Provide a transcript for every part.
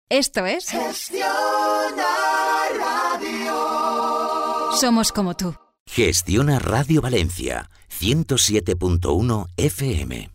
Esto es Gestiona Radio. Somos como tú. Gestiona Radio Valencia, 107.1 FM.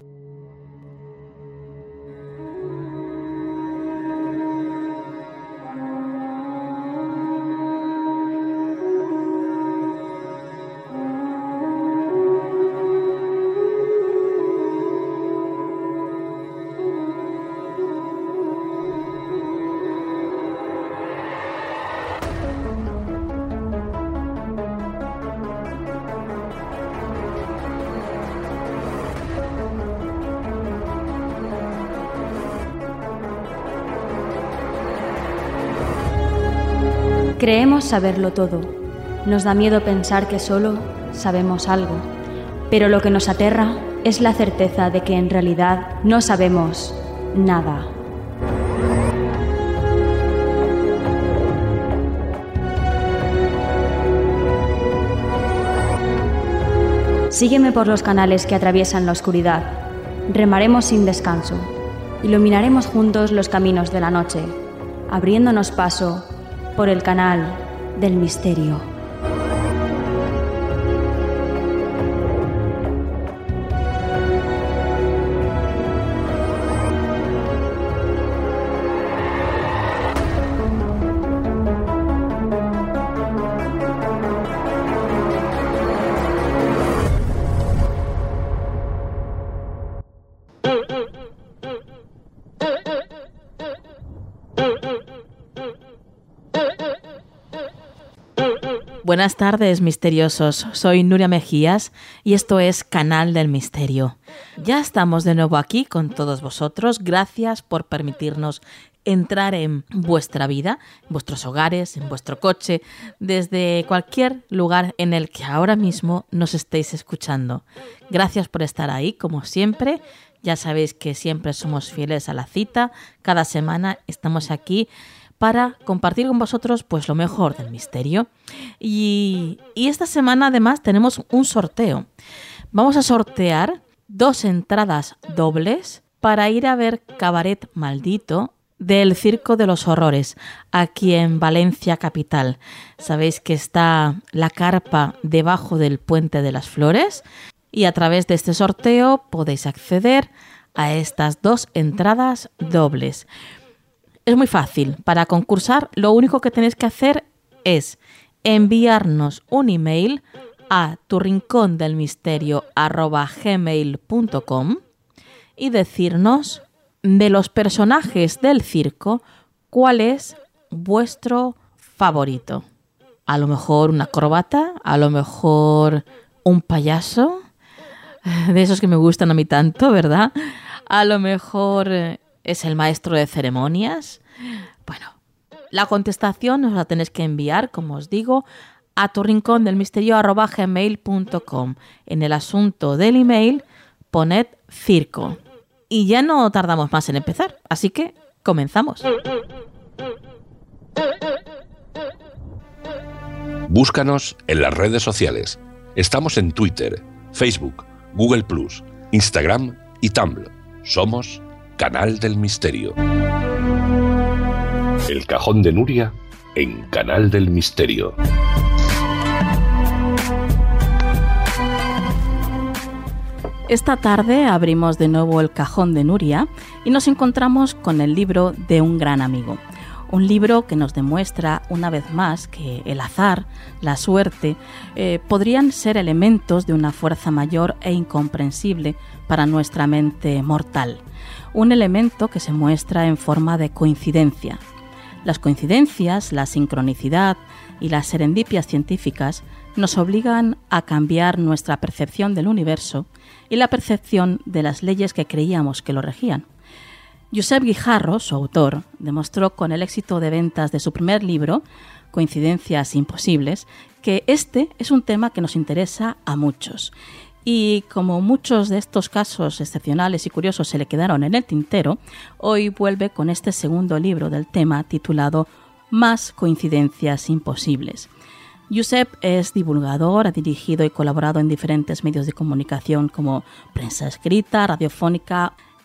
Creemos saberlo todo. Nos da miedo pensar que solo sabemos algo. Pero lo que nos aterra es la certeza de que en realidad no sabemos nada. Sígueme por los canales que atraviesan la oscuridad. Remaremos sin descanso. Iluminaremos juntos los caminos de la noche, abriéndonos paso por el canal del misterio. Buenas tardes, misteriosos. Soy Nuria Mejías y esto es Canal del Misterio. Ya estamos de nuevo aquí con todos vosotros. Gracias por permitirnos entrar en vuestra vida, en vuestros hogares, en vuestro coche, desde cualquier lugar en el que ahora mismo nos estéis escuchando. Gracias por estar ahí, como siempre. Ya sabéis que siempre somos fieles a la cita. Cada semana estamos aquí para compartir con vosotros pues lo mejor del misterio. Y esta semana además tenemos un sorteo. Vamos a sortear 2 entradas dobles para ir a ver Cabaret Maldito del Circo de los Horrores, aquí en Valencia capital. Sabéis que está la carpa debajo del Puente de las Flores y a través de este sorteo podéis acceder a estas 2 entradas dobles. Es muy fácil. Para concursar, lo único que tenéis que hacer es enviarnos un email a turincondelmisterio@gmail.com y decirnos de los personajes del circo cuál es vuestro favorito. A lo mejor una acróbata, a lo mejor un payaso, de esos que me gustan a mí tanto, ¿verdad? A lo mejor es el maestro de ceremonias. Bueno, la contestación os la tenéis que enviar, como os digo, a turincondelmisterio@gmail.com. En el asunto del email poned circo. Y ya no tardamos más en empezar, así que comenzamos. Búscanos en las redes sociales. Estamos en Twitter, Facebook, Google+, Instagram y Tumblr. Somos Canal del Misterio. El cajón de Nuria en Canal del Misterio. Esta tarde abrimos de nuevo el cajón de Nuria y nos encontramos con el libro de un gran amigo. Un libro que nos demuestra una vez más que el azar, la suerte, podrían ser elementos de una fuerza mayor e incomprensible para nuestra mente mortal. Un elemento que se muestra en forma de coincidencia. Las coincidencias, la sincronicidad y las serendipias científicas nos obligan a cambiar nuestra percepción del universo y la percepción de las leyes que creíamos que lo regían. Josep Guijarro, su autor, demostró con el éxito de ventas de su primer libro, Coincidencias Imposibles, que este es un tema que nos interesa a muchos. Y como muchos de estos casos excepcionales y curiosos se le quedaron en el tintero, hoy vuelve con este segundo libro del tema titulado Más coincidencias imposibles. Josep es divulgador, ha dirigido y colaborado en diferentes medios de comunicación como prensa escrita, radiofónica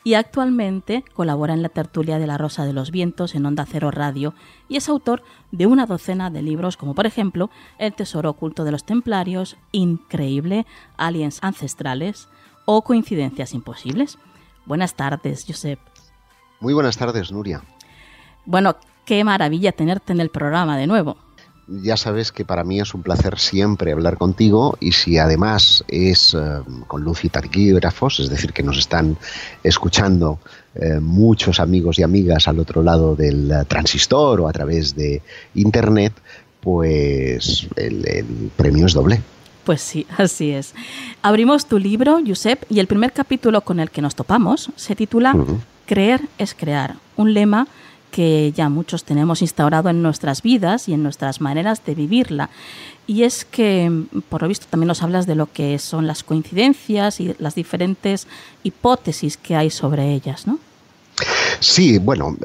y actualmente colabora en la tertulia de La Rosa de los Vientos en Onda Cero Radio y es autor de una docena de libros como por ejemplo El tesoro oculto de los templarios, Increíble, Aliens ancestrales o Coincidencias imposibles. Buenas tardes, Josep. Muy buenas tardes, Nuria. Bueno, qué maravilla tenerte en el programa de nuevo. Ya sabes que para mí es un placer siempre hablar contigo y si además es con luz y taquígrafos, es decir, que nos están escuchando muchos amigos y amigas al otro lado del transistor o a través de internet, pues el premio es doble. Pues sí, así es. Abrimos tu libro, Josep, y el primer capítulo con el que nos topamos se titula Creer es crear, un lema que ya muchos tenemos instaurado en nuestras vidas y en nuestras maneras de vivirla. Y es que, por lo visto, también nos hablas de lo que son las coincidencias y las diferentes hipótesis que hay sobre ellas, ¿no? Sí, bueno,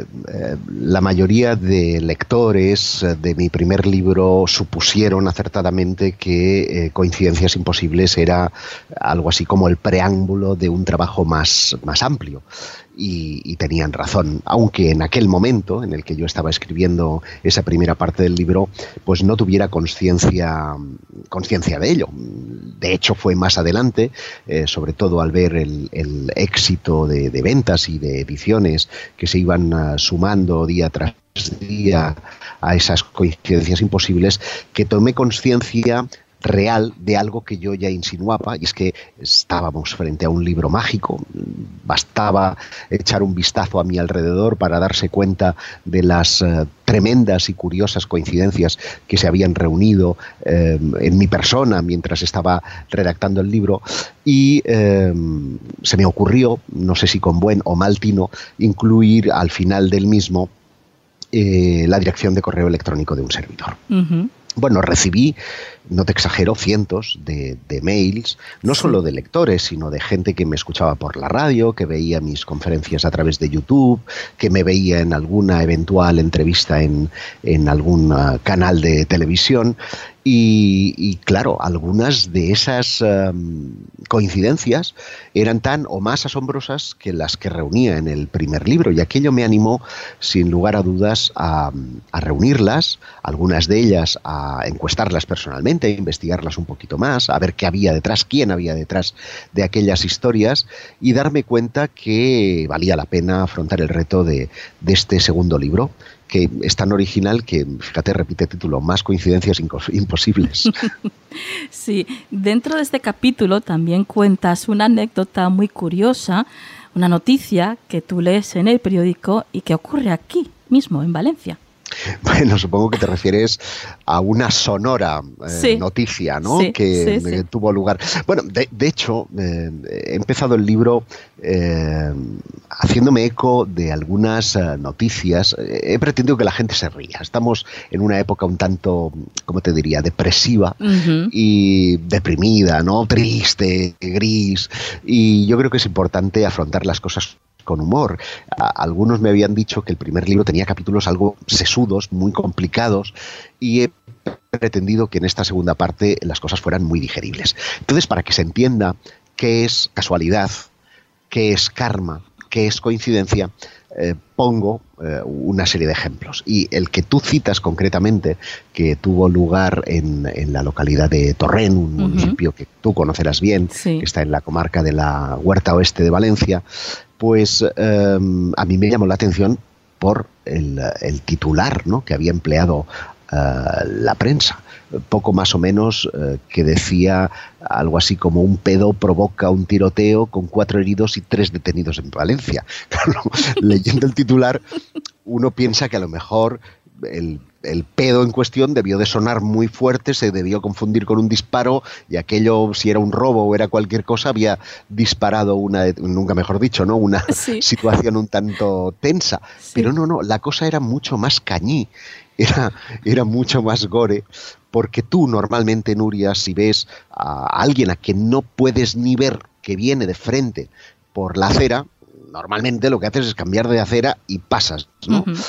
la mayoría de lectores de mi primer libro supusieron acertadamente que Coincidencias imposibles era algo así como el preámbulo de un trabajo más amplio. Y tenían razón, aunque en aquel momento en el que yo estaba escribiendo esa primera parte del libro, pues no tuviera conciencia de ello. De hecho, fue más adelante, sobre todo al ver el éxito de ventas y de ediciones que se iban sumando día tras día a esas coincidencias imposibles, que tomé conciencia real de algo que yo ya insinuaba, y es que estábamos frente a un libro mágico. Bastaba echar un vistazo a mi alrededor para darse cuenta de las tremendas y curiosas coincidencias que se habían reunido en mi persona mientras estaba redactando el libro, y se me ocurrió, no sé si con buen o mal tino, incluir al final del mismo la dirección de correo electrónico de un servidor. Bueno, recibí, no te exagero, cientos de mails, no solo de lectores, sino de gente que me escuchaba por la radio, que veía mis conferencias a través de YouTube, que me veía en alguna eventual entrevista en algún canal de televisión. Y claro, algunas de esas coincidencias eran tan o más asombrosas que las que reunía en el primer libro, y aquello me animó, sin lugar a dudas, a reunirlas, algunas de ellas a encuestarlas personalmente, a investigarlas un poquito más, a ver qué había detrás, quién había detrás de aquellas historias, y darme cuenta que valía la pena afrontar el reto de este segundo libro, que es tan original que, fíjate, repite título, Más coincidencias imposibles. Sí, dentro de este capítulo también cuentas una anécdota muy curiosa, una noticia que tú lees en el periódico y que ocurre aquí mismo, en Valencia. Bueno, supongo que te refieres a una sonora noticia, ¿no? Sí, que tuvo lugar. Bueno, de hecho, he empezado el libro haciéndome eco de algunas noticias. He pretendido que la gente se ría. Estamos en una época un tanto, ¿cómo te diría?, depresiva y deprimida, ¿no? Triste, gris. Y yo creo que es importante afrontar las cosas con humor. Algunos me habían dicho que el primer libro tenía capítulos algo sesudos, muy complicados, y he pretendido que en esta segunda parte las cosas fueran muy digeribles. Entonces, para que se entienda qué es casualidad, qué es karma, qué es coincidencia, pongo una serie de ejemplos. Y el que tú citas concretamente, que tuvo lugar en la localidad de Torrent, un municipio que tú conocerás bien, que está en la comarca de la Huerta Oeste de Valencia, pues a mí me llamó la atención por el titular, ¿no?, que había empleado la prensa, poco más o menos, que decía algo así como: un pedo provoca un tiroteo con 4 heridos y 3 detenidos en Valencia. Claro, leyendo el titular uno piensa que a lo mejor el pedo en cuestión debió de sonar muy fuerte, se debió confundir con un disparo, y aquello, si era un robo o era cualquier cosa, había disparado nunca mejor dicho, ¿no?, una situación un tanto tensa. Pero no, la cosa era mucho más cañí, era mucho más gore, porque tú normalmente, Nuria, si ves a alguien a quien no puedes ni ver que viene de frente por la acera, normalmente lo que haces es cambiar de acera y pasas, ¿no? Claro.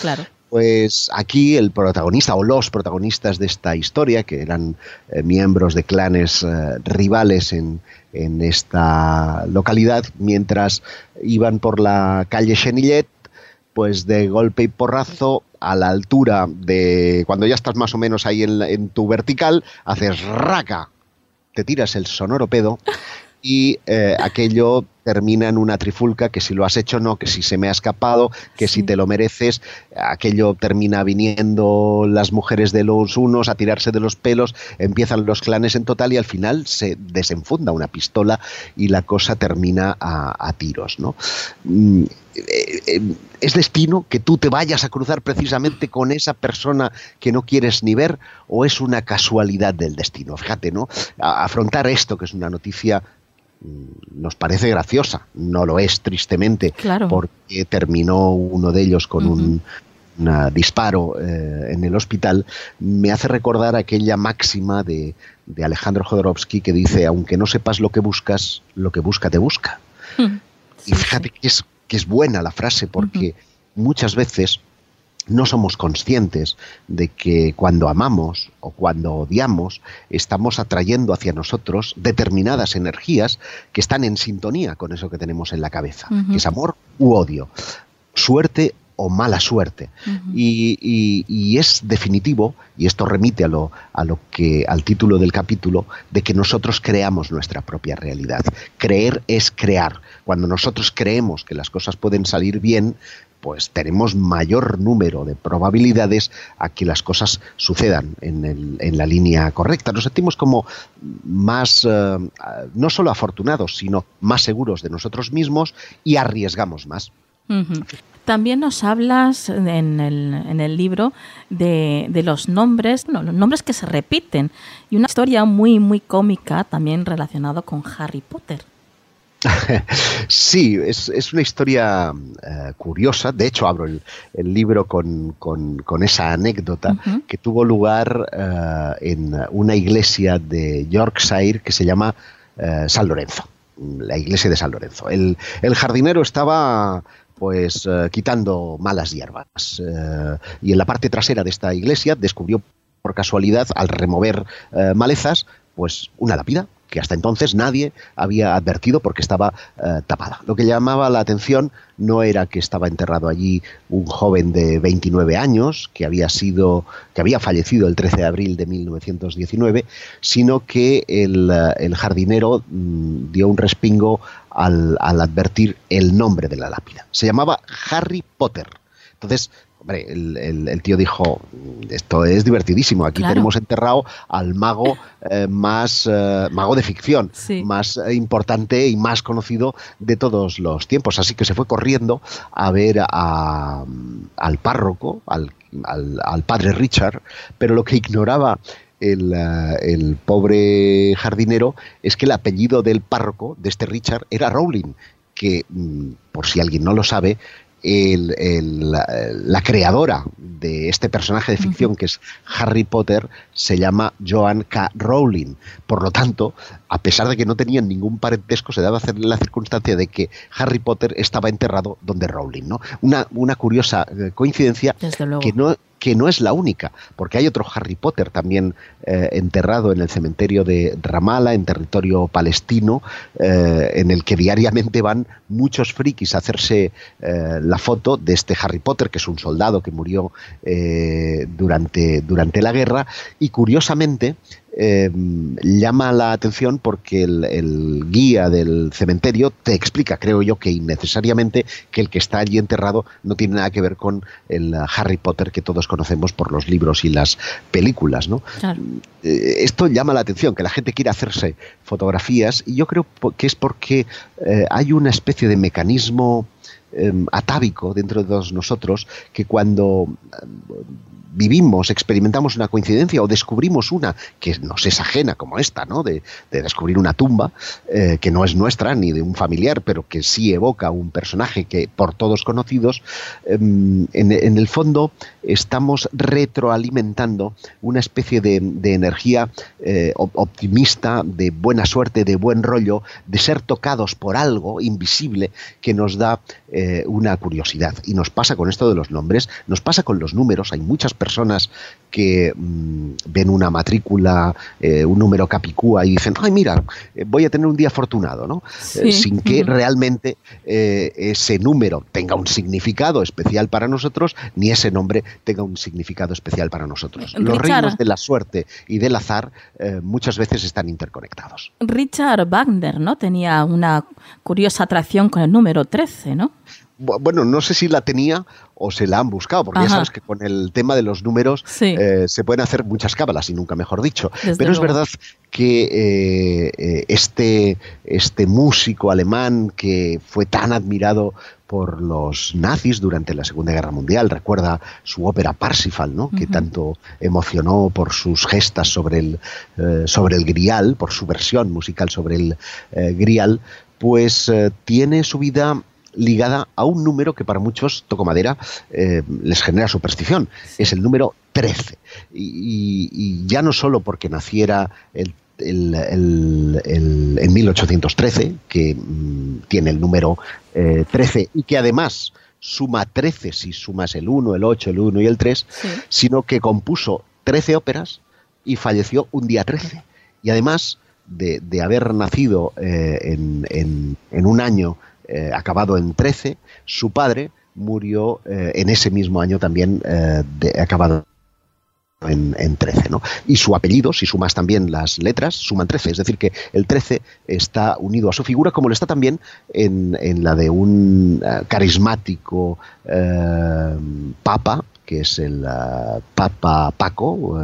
Pues aquí el protagonista o los protagonistas de esta historia, que eran miembros de clanes rivales en esta localidad, mientras iban por la calle Chenillet, pues de golpe y porrazo, a la altura de cuando ya estás más o menos ahí en tu vertical, haces raca, te tiras el sonoro pedo y aquello termina en una trifulca, que si lo has hecho no, que si se me ha escapado, que si te lo mereces. Aquello termina viniendo las mujeres de los unos a tirarse de los pelos, empiezan los clanes en total y al final se desenfunda una pistola y la cosa termina a tiros, ¿no? ¿Es destino que tú te vayas a cruzar precisamente con esa persona que no quieres ni ver, o es una casualidad del destino? Fíjate, ¿no? Afrontar esto, que es una noticia, nos parece graciosa, no lo es, tristemente, claro, porque terminó uno de ellos con un disparo en el hospital. Me hace recordar aquella máxima de Alejandro Jodorowsky que dice: aunque no sepas lo que buscas, lo que busca te busca. Y fíjate que es buena la frase, porque muchas veces no somos conscientes de que cuando amamos o cuando odiamos estamos atrayendo hacia nosotros determinadas energías que están en sintonía con eso que tenemos en la cabeza, que es amor u odio, suerte o mala suerte. Y es definitivo, y esto remite al título del capítulo, de que nosotros creamos nuestra propia realidad. Creer es crear. Cuando nosotros creemos que las cosas pueden salir bien, pues tenemos mayor número de probabilidades a que las cosas sucedan en la línea correcta. Nos sentimos como más, no solo afortunados, sino más seguros de nosotros mismos y arriesgamos más. También nos hablas en el libro de los nombres, los nombres que se repiten, y una historia muy, muy cómica también relacionada con Harry Potter. Sí, es una historia curiosa. De hecho, abro el libro con esa anécdota que tuvo lugar en una iglesia de Yorkshire que se llama San Lorenzo, la iglesia de San Lorenzo. El jardinero estaba pues quitando malas hierbas y en la parte trasera de esta iglesia descubrió por casualidad, al remover malezas, pues una lápida que hasta entonces nadie había advertido porque estaba tapada. Lo que llamaba la atención no era que estaba enterrado allí un joven de 29 años que había fallecido el 13 de abril de 1919, sino que el jardinero dio un respingo al advertir el nombre de la lápida. Se llamaba Harry Potter. Entonces, hombre, el tío dijo: esto es divertidísimo, aquí tenemos enterrado al mago mago de ficción, más importante y más conocido de todos los tiempos. Así que se fue corriendo a ver al párroco, al padre Richard, pero lo que ignoraba el pobre jardinero es que el apellido del párroco, de este Richard, era Rowling, que, por si alguien no lo sabe, la creadora de este personaje de ficción que es Harry Potter se llama Joanne K. Rowling. Por lo tanto, a pesar de que no tenían ningún parentesco, se daba a hacer la circunstancia de que Harry Potter estaba enterrado donde Rowling, ¿no? Una curiosa coincidencia que no es la única, porque hay otro Harry Potter también enterrado en el cementerio de Ramallah, en territorio palestino, en el que diariamente van muchos frikis a hacerse la foto de este Harry Potter, que es un soldado que murió durante la guerra, y curiosamente llama la atención porque el guía del cementerio te explica, creo yo que innecesariamente, que el que está allí enterrado no tiene nada que ver con el Harry Potter que todos conocemos por los libros y las películas, ¿no? Claro. Esto llama la atención, que la gente quiera hacerse fotografías, y yo creo que es porque hay una especie de mecanismo atávico dentro de todos nosotros, que cuando vivimos, experimentamos una coincidencia o descubrimos una que nos es ajena, como esta, ¿no? De descubrir una tumba que no es nuestra ni de un familiar, pero que sí evoca un personaje que por todos conocidos, en el fondo estamos retroalimentando una especie de energía optimista, de buena suerte, de buen rollo, de ser tocados por algo invisible que nos da una curiosidad. Y nos pasa con esto de los nombres, nos pasa con los números. Hay muchas personas que ven una matrícula, un número capicúa y dicen, ay, mira, voy a tener un día afortunado, ¿no? Sí. Sin que realmente ese número tenga un significado especial para nosotros, ni ese nombre tenga un significado especial para nosotros. Los reinos de la suerte y del azar muchas veces están interconectados. Richard Wagner, ¿no? Tenía una curiosa atracción con el número 13, ¿no? Bueno, no sé si la tenía o se la han buscado, porque ya sabes que con el tema de los números se pueden hacer muchas cábalas, y nunca mejor dicho. Pero es verdad que este músico alemán que fue tan admirado por los nazis durante la Segunda Guerra Mundial, recuerda su ópera Parsifal, ¿no? Que tanto emocionó por sus gestas sobre el Grial, por su versión musical sobre el Grial, pues tiene su vida ligada a un número que para muchos, toco madera, les genera superstición. Es el número 13. Y ya no solo porque naciera en 1813, que tiene el número 13 y que además suma 13 si sumas el 1, el 8, el 1 y el 3, sino que compuso 13 óperas y falleció un día 13. Y además de haber nacido en un año acabado en 13, su padre murió en ese mismo año también acabado en 13, ¿no? Y su apellido, si sumas también las letras, suman 13, es decir que el 13 está unido a su figura, como lo está también en la de un carismático papa, que es el Papa Paco,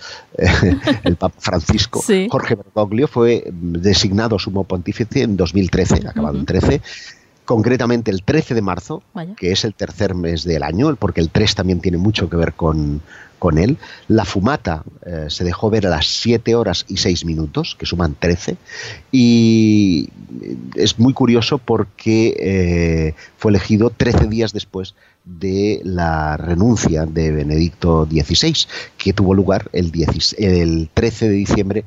el Papa Francisco. Jorge Bergoglio fue designado sumo pontífice en 2013, acabado en 13, concretamente el 13 de marzo, que es el tercer mes del año, porque el 3 también tiene mucho que ver con él. La fumata se dejó ver a las 7 horas y 6 minutos, que suman 13, y es muy curioso porque fue elegido 13 días después de la renuncia de Benedicto XVI, que tuvo lugar el 13 de diciembre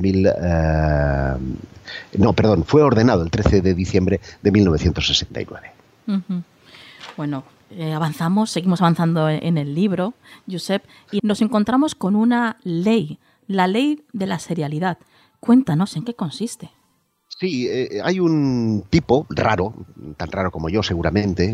de fue ordenado el 13 de diciembre de 1969. Bueno, seguimos avanzando en el libro, Josep, y nos encontramos con una ley, la ley de la serialidad. Cuéntanos en qué consiste. Sí, hay un tipo raro, tan raro como yo seguramente,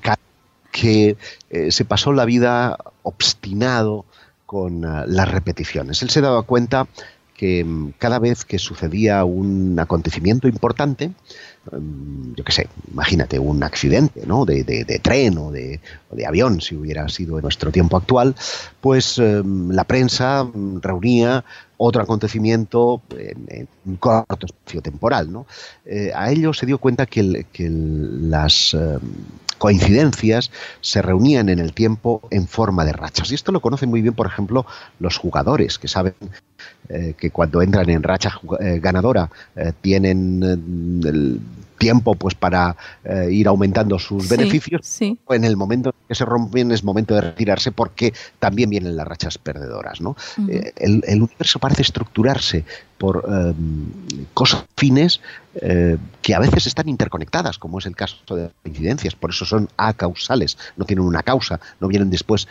que se pasó la vida obstinado con las repeticiones. Él se daba cuenta que cada vez que sucedía un acontecimiento importante, yo qué sé, imagínate un accidente, ¿no? de tren o de avión, si hubiera sido en nuestro tiempo actual, pues la prensa reunía otro acontecimiento en un corto espacio temporal, ¿no? A ello se dio cuenta que las coincidencias se reunían en el tiempo en forma de rachas. Y esto lo conocen muy bien, por ejemplo, los jugadores, que saben que cuando entran en racha ganadora tienen el tiempo pues para ir aumentando sus beneficios. En el momento en que se rompen es momento de retirarse, porque también vienen las rachas perdedoras, ¿no? El universo parece estructurarse por cosas fines que a veces están interconectadas, como es el caso de las coincidencias. Por eso son acausales, no tienen una causa, no vienen después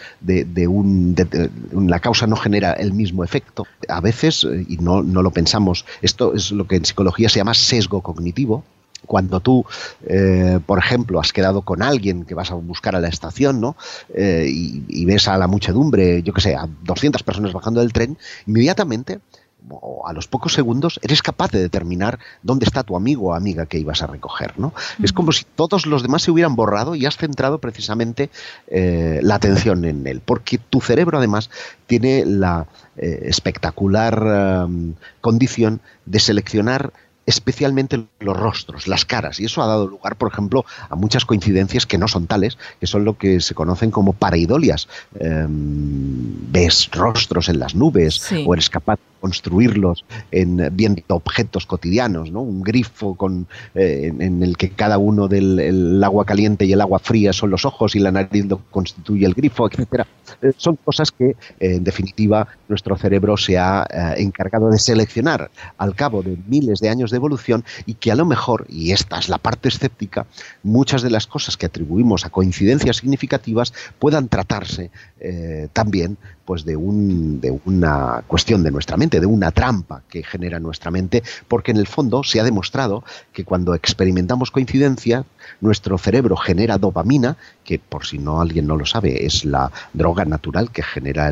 la causa no genera el mismo efecto. A veces, y no lo pensamos, esto es lo que en psicología se llama sesgo cognitivo. Cuando tú, por ejemplo, has quedado con alguien que vas a buscar a la estación, ¿no? Y ves a la muchedumbre, yo qué sé, a 200 personas bajando del tren, inmediatamente, o a los pocos segundos, eres capaz de determinar dónde está tu amigo o amiga que ibas a recoger, ¿no? Es como si todos los demás se hubieran borrado y has centrado precisamente la atención en él, porque tu cerebro además tiene la espectacular condición de seleccionar especialmente los rostros, las caras, y eso ha dado lugar, por ejemplo, a muchas coincidencias que no son tales, que son lo que se conocen como pareidolias. Ves rostros en las nubes, o eres capaz construirlos viendo objetos cotidianos, ¿no? Un grifo en el que cada uno del agua caliente y el agua fría son los ojos y la nariz lo constituye el grifo, etcétera. Son cosas que, en definitiva, nuestro cerebro se ha encargado de seleccionar al cabo de miles de años de evolución y que a lo mejor, y esta es la parte escéptica, muchas de las cosas que atribuimos a coincidencias significativas puedan tratarse también pues de una cuestión de nuestra mente, de una trampa que genera nuestra mente, porque en el fondo se ha demostrado que cuando experimentamos coincidencia, nuestro cerebro genera dopamina, que por si alguien no lo sabe, es la droga natural que genera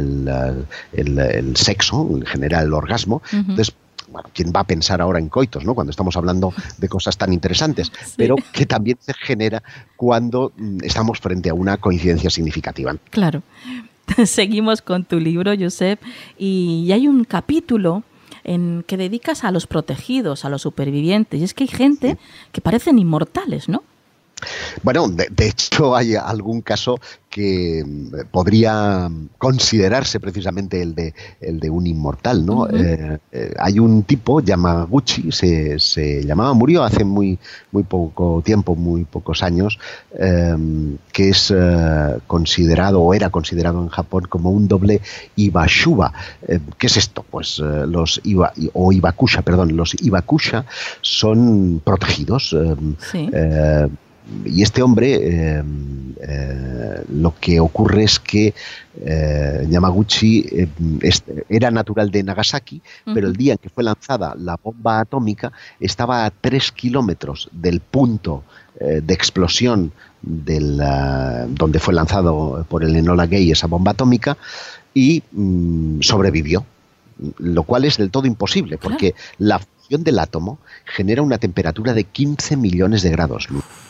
el sexo, genera el orgasmo. Entonces, bueno, ¿quién va a pensar ahora en coitos, ¿no? Cuando estamos hablando de cosas tan interesantes? Sí. Pero que también se genera cuando estamos frente a una coincidencia significativa. Claro. Seguimos con tu libro, Josep, y hay un capítulo que dedicas a los protegidos, a los supervivientes. Y es que hay gente que parecen inmortales, ¿no? Bueno, de hecho hay algún caso que podría considerarse precisamente el de un inmortal, ¿no? Hay un tipo, Yamaguchi, se llamaba, murió hace muy poco tiempo, muy pocos años, que es considerado o era considerado en Japón como un doble Ibashuba. ¿Qué es esto? Pues los Ibakusha son protegidos. Sí. Y este hombre, lo que ocurre es que Yamaguchi era natural de Nagasaki, pero el día en que fue lanzada la bomba atómica estaba a 3 kilómetros del punto de explosión donde fue lanzado por el Enola Gay esa bomba atómica y sobrevivió, lo cual es del todo imposible, porque la fusión del átomo genera una temperatura de 15 millones de grados.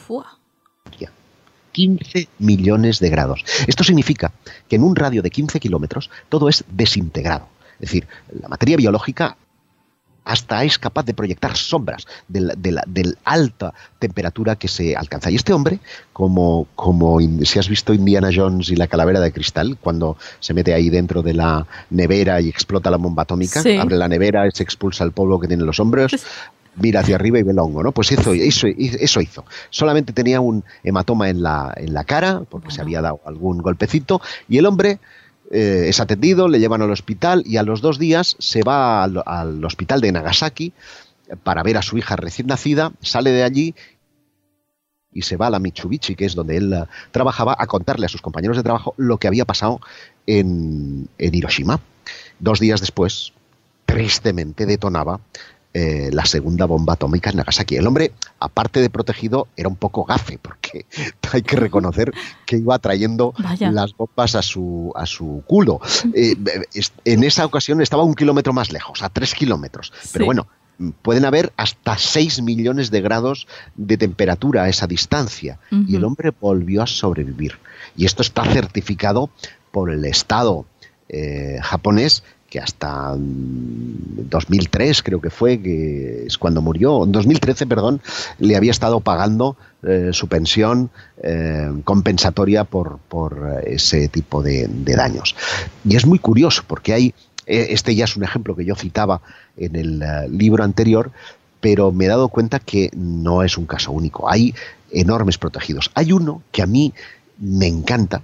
15 millones de grados. Esto significa que en un radio de 15 kilómetros todo es desintegrado. Es decir, la materia biológica hasta es capaz de proyectar sombras de alta temperatura que se alcanza. Y este hombre, como si has visto Indiana Jones y la calavera de cristal, cuando se mete ahí dentro de la nevera y explota la bomba atómica, sí. Abre la nevera, se expulsa el polvo que tiene en los hombros, mira hacia arriba y ve el hongo, ¿no? Pues eso hizo. Solamente tenía un hematoma en la cara, porque se había dado algún golpecito, y el hombre es atendido, le llevan al hospital y a los 2 días se va al hospital de Nagasaki para ver a su hija recién nacida, sale de allí y se va a la Mitsubishi, que es donde él trabajaba, a contarle a sus compañeros de trabajo lo que había pasado en Hiroshima. 2 días después, tristemente, detonaba la segunda bomba atómica en Nagasaki. El hombre, aparte de protegido, era un poco gafe, porque hay que reconocer que iba trayendo las bombas a su culo. En esa ocasión estaba 1 kilómetro más lejos, a 3 kilómetros. Sí. Pero bueno, pueden haber hasta 6 millones de grados de temperatura a esa distancia. Y el hombre volvió a sobrevivir. Y esto está certificado por el Estado japonés, que hasta 2003 creo que fue, que es cuando murió, en 2013, perdón, le había estado pagando su pensión compensatoria por ese tipo de daños. Y es muy curioso porque hay, este ya es un ejemplo que yo citaba en el libro anterior, pero me he dado cuenta que no es un caso único. Hay enormes protegidos. Hay uno que a mí me encanta.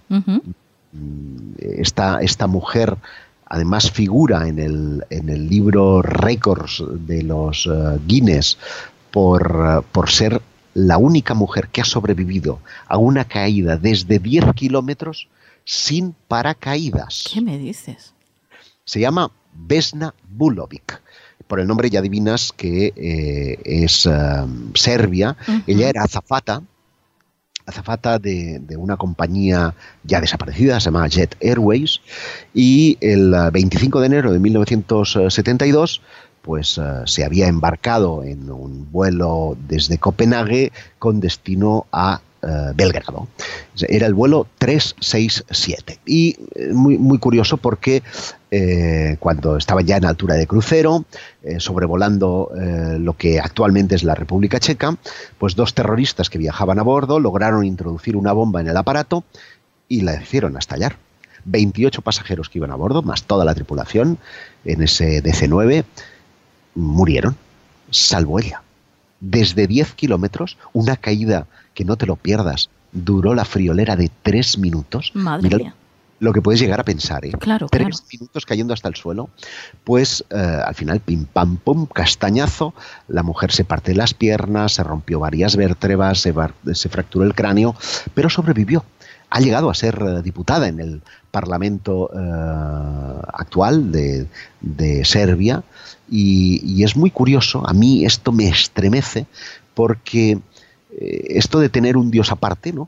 Esta mujer además figura en el libro Récords de los Guinness por ser la única mujer que ha sobrevivido a una caída desde 10 kilómetros sin paracaídas. ¿Qué me dices? Se llama Vesna Vulovic. Por el nombre ya adivinas que es serbia. Ella era azafata de una compañía ya desaparecida, se llama Jet Airways, y el 25 de enero de 1972 pues se había embarcado en un vuelo desde Copenhague con destino a Belgrado. Era el vuelo 367 y muy curioso porque cuando estaba ya en altura de crucero, sobrevolando lo que actualmente es la República Checa, pues 2 terroristas que viajaban a bordo lograron introducir una bomba en el aparato y la hicieron estallar. 28 pasajeros que iban a bordo, más toda la tripulación, en ese DC-9, murieron, salvo ella. Desde 10 kilómetros, una caída que no te lo pierdas, duró la friolera de 3 minutos. Madre mía. Lo que puedes llegar a pensar, ¿eh? Claro, 3 minutos cayendo hasta el suelo, pues al final, pim, pam, pum, castañazo, la mujer se parte las piernas, se rompió varias vértebras, se fracturó el cráneo, pero sobrevivió. Ha llegado a ser diputada en el Parlamento actual de Serbia y es muy curioso, a mí esto me estremece porque esto de tener un dios aparte, ¿no?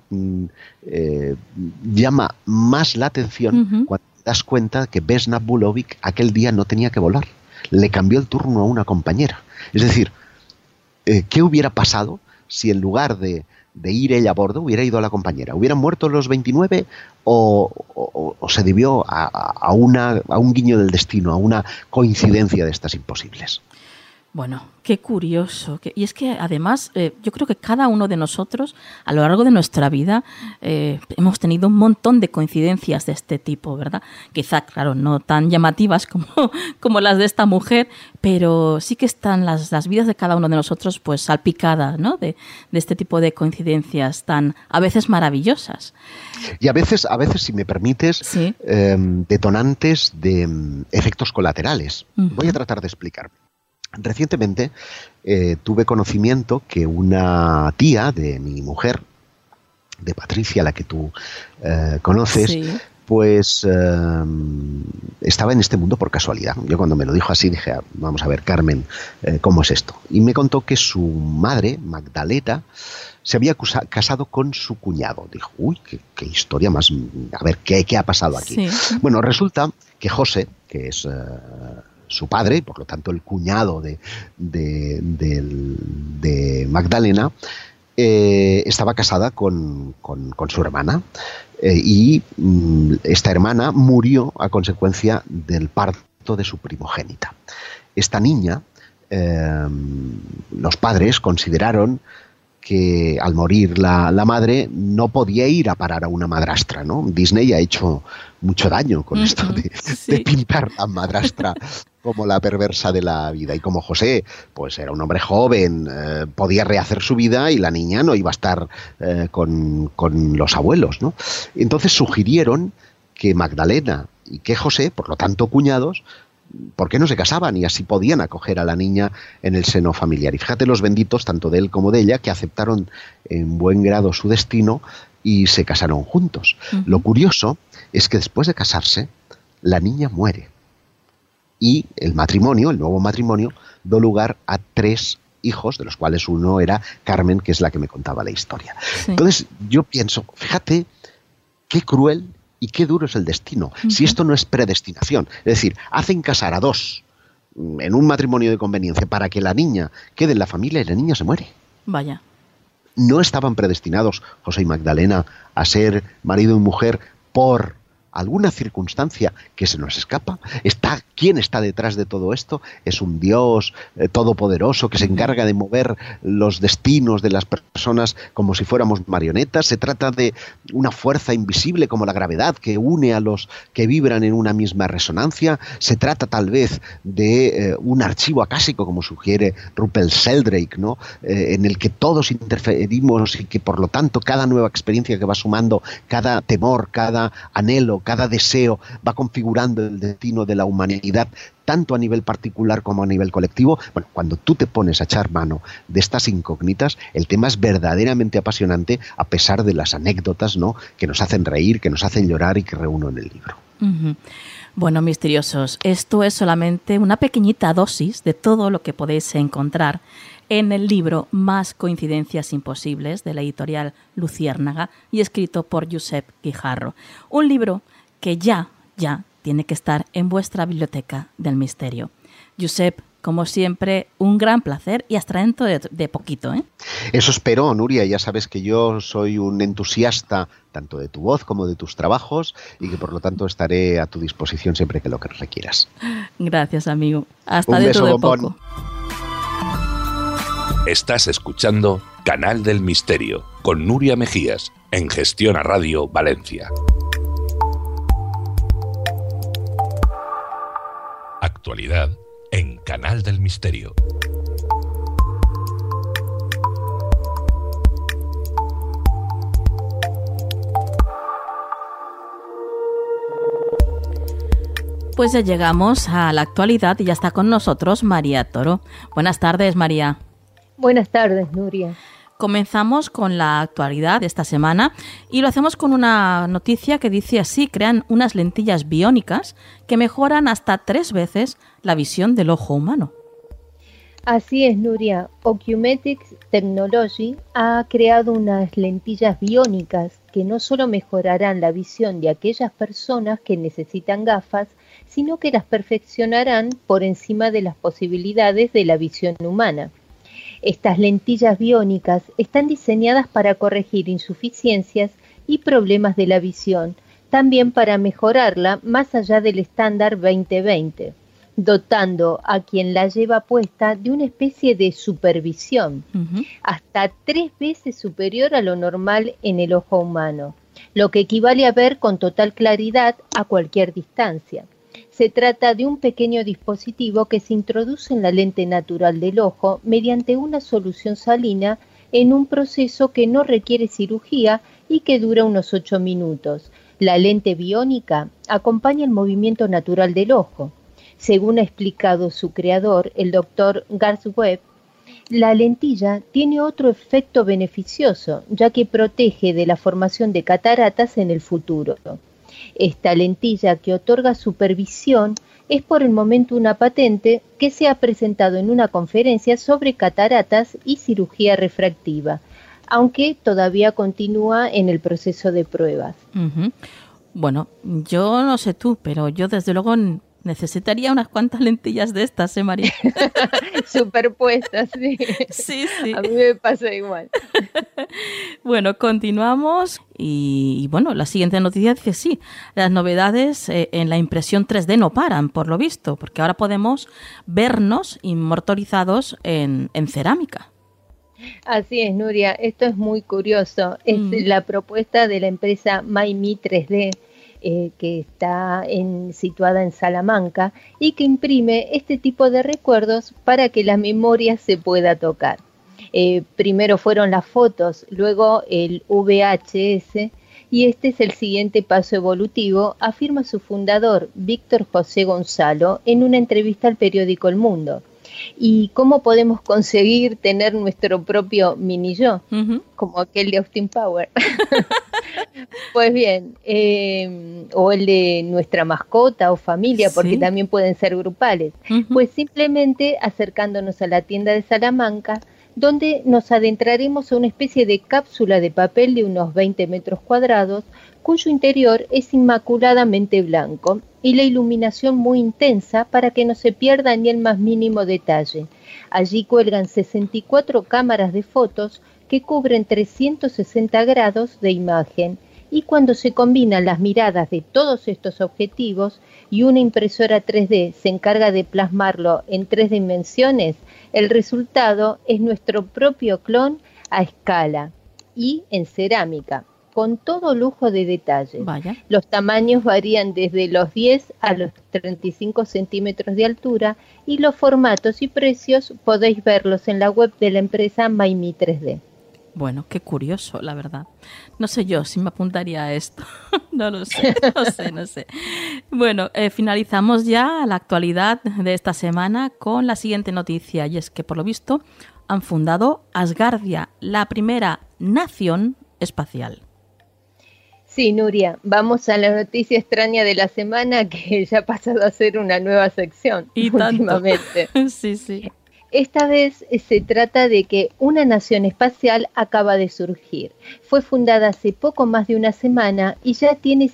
Llama más la atención cuando te das cuenta que Vesna Vulovic aquel día no tenía que volar. Le cambió el turno a una compañera. Es decir, ¿qué hubiera pasado si en lugar de ir ella a bordo hubiera ido a la compañera? ¿Hubieran muerto los 29 o se debió a un guiño del destino, a una coincidencia de estas imposibles? Bueno, qué curioso. Y es que además yo creo que cada uno de nosotros a lo largo de nuestra vida hemos tenido un montón de coincidencias de este tipo, ¿verdad? Quizá, claro, no tan llamativas como las de esta mujer, pero sí que están las vidas de cada uno de nosotros pues salpicadas, ¿no? de este tipo de coincidencias tan a veces maravillosas. Y a veces, si me permites, ¿sí? Detonantes de efectos colaterales. Voy a tratar de explicarme. Recientemente tuve conocimiento que una tía de mi mujer, de Patricia, la que tú conoces, sí, pues estaba en este mundo por casualidad. Yo cuando me lo dijo así dije, vamos a ver, Carmen, ¿cómo es esto? Y me contó que su madre, Magdalena, se había casado con su cuñado. Dijo, uy, qué historia más, a ver, ¿qué ha pasado aquí? Sí. Bueno, resulta que José, que es su padre, y por lo tanto el cuñado de Magdalena, estaba casada con su hermana y esta hermana murió a consecuencia del parto de su primogénita. Esta niña, los padres consideraron que al morir la madre no podía ir a parar a una madrastra, ¿no? Disney ha hecho mucho daño con esto de pintar a madrastra como la perversa de la vida. Y como José, pues era un hombre joven, podía rehacer su vida y la niña no iba a estar con los abuelos, ¿no? Entonces sugirieron que Magdalena y que José, por lo tanto cuñados, ¿por qué no se casaban? Y así podían acoger a la niña en el seno familiar. Y fíjate los benditos, tanto de él como de ella, que aceptaron en buen grado su destino y se casaron juntos. Lo curioso es que después de casarse, la niña muere. Y el nuevo matrimonio, dio lugar a 3 hijos, de los cuales uno era Carmen, que es la que me contaba la historia. Sí. Entonces yo pienso, fíjate qué cruel y qué duro es el destino, si esto no es predestinación. Es decir, hacen casar a 2 en un matrimonio de conveniencia para que la niña quede en la familia y la niña se muere. Vaya. No estaban predestinados José y Magdalena a ser marido y mujer por alguna circunstancia que se nos escapa. ¿Quién está detrás de todo esto? Es un Dios todopoderoso que se encarga de mover los destinos de las personas como si fuéramos marionetas. Se trata de una fuerza invisible como la gravedad que une a los que vibran en una misma resonancia. Se trata tal vez de un archivo acásico, como sugiere Russell Sheldrake, ¿no? En el que todos interferimos y que por lo tanto cada nueva experiencia que va sumando, cada temor, cada anhelo, cada deseo va configurando el destino de la humanidad, tanto a nivel particular como a nivel colectivo. Bueno, cuando tú te pones a echar mano de estas incógnitas, el tema es verdaderamente apasionante, a pesar de las anécdotas, ¿no?, que nos hacen reír, que nos hacen llorar y que reúno en el libro. Bueno, misteriosos, esto es solamente una pequeñita dosis de todo lo que podéis encontrar en el libro Más coincidencias imposibles, de la editorial Luciérnaga y escrito por Josep Guijarro. Un libro que ya tiene que estar en vuestra biblioteca del misterio. Josep, como siempre, un gran placer y hasta dentro de poquito, ¿eh? Eso espero, Nuria. Ya sabes que yo soy un entusiasta tanto de tu voz como de tus trabajos y que por lo tanto estaré a tu disposición siempre que lo requieras. Gracias, amigo. Hasta dentro de poco. Estás escuchando Canal del Misterio con Nuria Mejías en Gestiona Radio Valencia. actualidad en Canal del Misterio. Pues ya llegamos a la actualidad y ya está con nosotros María Toro. Buenas tardes, María. Buenas tardes, Nuria. Comenzamos con la actualidad de esta semana y lo hacemos con una noticia que dice así: crean unas lentillas biónicas que mejoran hasta 3 veces la visión del ojo humano. Así es, Nuria. Ocumetrics Technology ha creado unas lentillas biónicas que no solo mejorarán la visión de aquellas personas que necesitan gafas, sino que las perfeccionarán por encima de las posibilidades de la visión humana. Estas lentillas biónicas están diseñadas para corregir insuficiencias y problemas de la visión, también para mejorarla más allá del estándar 20/20, dotando a quien la lleva puesta de una especie de supervisión, hasta 3 veces superior a lo normal en el ojo humano, lo que equivale a ver con total claridad a cualquier distancia. Se trata de un pequeño dispositivo que se introduce en la lente natural del ojo mediante una solución salina en un proceso que no requiere cirugía y que dura unos 8 minutos. La lente biónica acompaña el movimiento natural del ojo. Según ha explicado su creador, el Dr. Garth Webb, la lentilla tiene otro efecto beneficioso, ya que protege de la formación de cataratas en el futuro. Esta lentilla, que otorga supervisión, es por el momento una patente que se ha presentado en una conferencia sobre cataratas y cirugía refractiva, aunque todavía continúa en el proceso de pruebas. Bueno, yo no sé tú, pero yo desde luego necesitaría unas cuantas lentillas de estas, María. Superpuestas, sí. Sí, sí. A mí me pasa igual. Bueno, continuamos y bueno, la siguiente noticia dice sí, las novedades en la impresión 3D no paran, por lo visto, porque ahora podemos vernos inmortalizados en cerámica. Así es, Nuria, esto es muy curioso. Es la propuesta de la empresa MyMe 3D, que está situada en Salamanca y que imprime este tipo de recuerdos para que la memoria se pueda tocar. Primero fueron las fotos, luego el VHS, y este es el siguiente paso evolutivo, afirma su fundador, Víctor José Gonzalo, en una entrevista al periódico El Mundo. ¿Y cómo podemos conseguir tener nuestro propio mini yo? Como aquel de Austin Power. Pues bien, o el de nuestra mascota o familia, porque ¿sí? También pueden ser grupales. Pues simplemente acercándonos a la tienda de Salamanca, donde nos adentraremos a una especie de cápsula de papel de unos 20 metros cuadrados, cuyo interior es inmaculadamente blanco y la iluminación muy intensa para que no se pierda ni el más mínimo detalle. Allí cuelgan 64 cámaras de fotos que cubren 360 grados de imagen, y cuando se combinan las miradas de todos estos objetivos y una impresora 3D se encarga de plasmarlo en 3 dimensiones, el resultado es nuestro propio clon a escala y en cerámica, con todo lujo de detalle. Vaya. Los tamaños varían desde los 10 a los 35 centímetros de altura y los formatos y precios podéis verlos en la web de la empresa MyMe 3D. Bueno, qué curioso, la verdad. No sé yo si me apuntaría a esto. No lo sé, no sé. Bueno, finalizamos ya la actualidad de esta semana con la siguiente noticia, y es que, por lo visto, han fundado Asgardia, la primera nación espacial. Sí, Nuria, vamos a la noticia extraña de la semana, que ya ha pasado a ser una nueva sección y últimamente. Sí, sí. Esta vez se trata de que una nación espacial acaba de surgir. Fue fundada hace poco más de una semana y ya tiene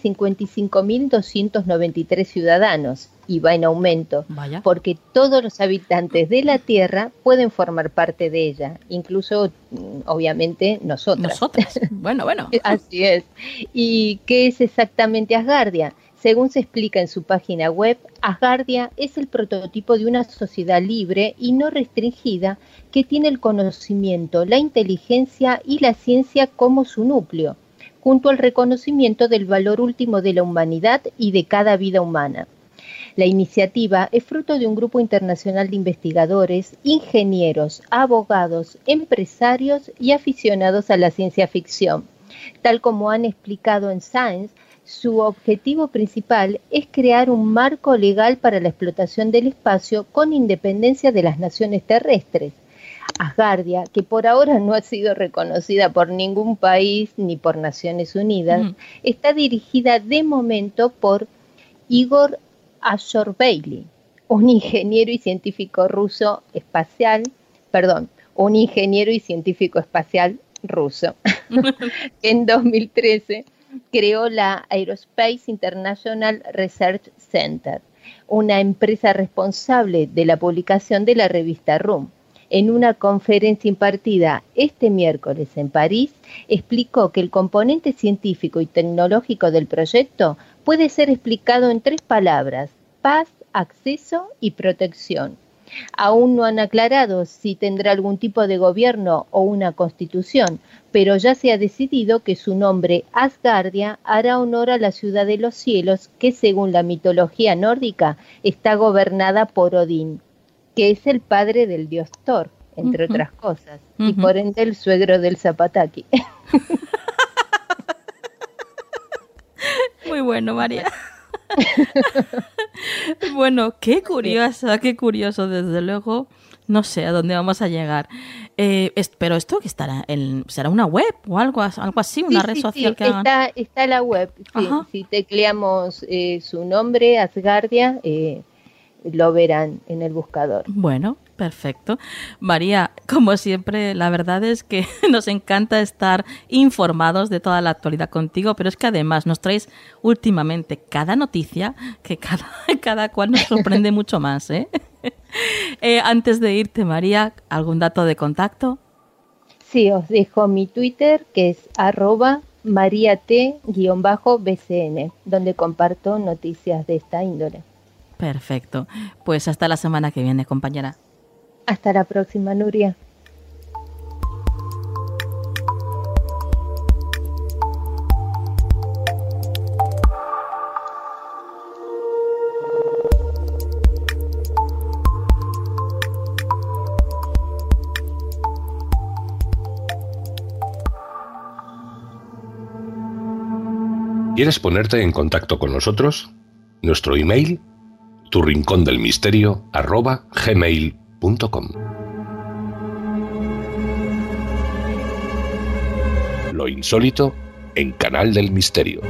55.293 ciudadanos y va en aumento. Vaya. Porque todos los habitantes de la Tierra pueden formar parte de ella, incluso, obviamente, nosotras. Bueno. Así es. ¿Y qué es exactamente Asgardia? Según se explica en su página web, Asgardia es el prototipo de una sociedad libre y no restringida que tiene el conocimiento, la inteligencia y la ciencia como su núcleo, junto al reconocimiento del valor último de la humanidad y de cada vida humana. La iniciativa es fruto de un grupo internacional de investigadores, ingenieros, abogados, empresarios y aficionados a la ciencia ficción. Tal como han explicado en Science, su objetivo principal es crear un marco legal para la explotación del espacio con independencia de las naciones terrestres. Asgardia, que por ahora no ha sido reconocida por ningún país ni por Naciones Unidas, está dirigida de momento por Igor Azorbeily, un ingeniero y científico espacial ruso, que en 2013 creó la Aerospace International Research Center, una empresa responsable de la publicación de la revista Room. En una conferencia impartida este miércoles en París, explicó que el componente científico y tecnológico del proyecto puede ser explicado en 3 palabras: paz, acceso y protección. Aún no han aclarado si tendrá algún tipo de gobierno o una constitución, pero ya se ha decidido que su nombre, Asgardia, hará honor a la ciudad de los cielos, que según la mitología nórdica está gobernada por Odín, que es el padre del dios Thor, entre otras cosas, y por ende el suegro del Zapataki. Muy bueno, María. Bueno, qué curioso, desde luego. No sé a dónde vamos a llegar. Pero esto que será una web o algo así, una red social que hagan. Está la web. Sí, si tecleamos su nombre, Asgardia, lo verán en el buscador. Bueno, perfecto. María, como siempre, la verdad es que nos encanta estar informados de toda la actualidad contigo, pero es que además nos traes últimamente cada noticia que cada cual nos sorprende mucho más, ¿eh? Antes de irte, María, ¿algún dato de contacto? Sí, os dejo mi Twitter, que es @mariat_bcn, donde comparto noticias de esta índole. Perfecto. Pues hasta la semana que viene, compañera. Hasta la próxima, Nuria. ¿Quieres ponerte en contacto con nosotros? Nuestro email, turrincondelmisterio@gmail.com. Lo insólito en Canal del Misterio.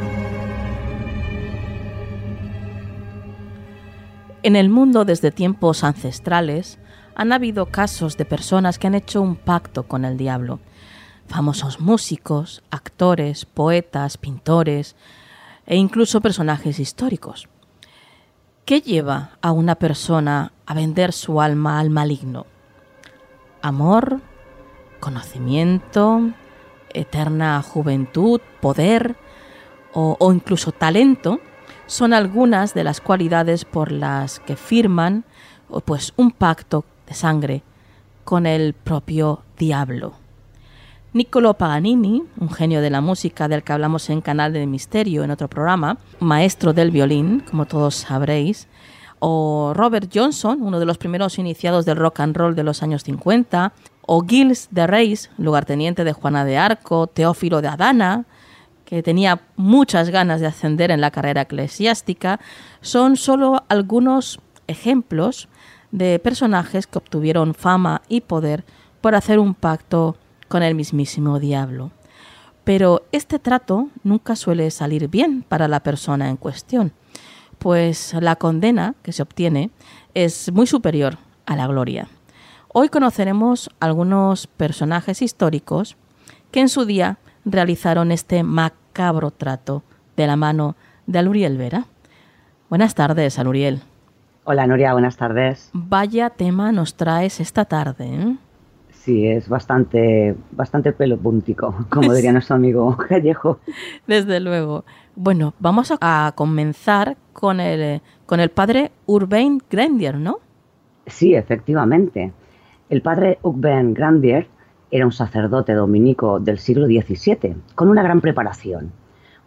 En el mundo desde tiempos ancestrales han habido casos de personas que han hecho un pacto con el diablo. Famosos músicos, actores, poetas, pintores e incluso personajes históricos. ¿Qué lleva a una persona a vender su alma al maligno? Amor, conocimiento, eterna juventud, poder o incluso talento son algunas de las cualidades por las que firman pues un pacto de sangre con el propio diablo. Niccolò Paganini, un genio de la música del que hablamos en Canal del Misterio en otro programa, maestro del violín, como todos sabréis, o Robert Johnson, uno de los primeros iniciados del rock and roll de los años 50, o Gilles de Rais, lugarteniente de Juana de Arco, Teófilo de Adana, que tenía muchas ganas de ascender en la carrera eclesiástica, son solo algunos ejemplos de personajes que obtuvieron fama y poder por hacer un pacto con el mismísimo diablo. Pero este trato nunca suele salir bien para la persona en cuestión, pues la condena que se obtiene es muy superior a la gloria. Hoy conoceremos algunos personajes históricos que en su día realizaron este macabro trato de la mano de Aluriel Vera. Buenas tardes, Aluriel. Hola, Nuria, buenas tardes. Vaya tema nos traes esta tarde, ¿eh? Sí, es bastante pelo puntico, como diría nuestro amigo Callejo. Desde luego. Bueno, vamos a comenzar con el padre Urbain Grandier, ¿no? Sí, efectivamente. El padre Urbain Grandier era un sacerdote dominico del siglo XVII, con una gran preparación.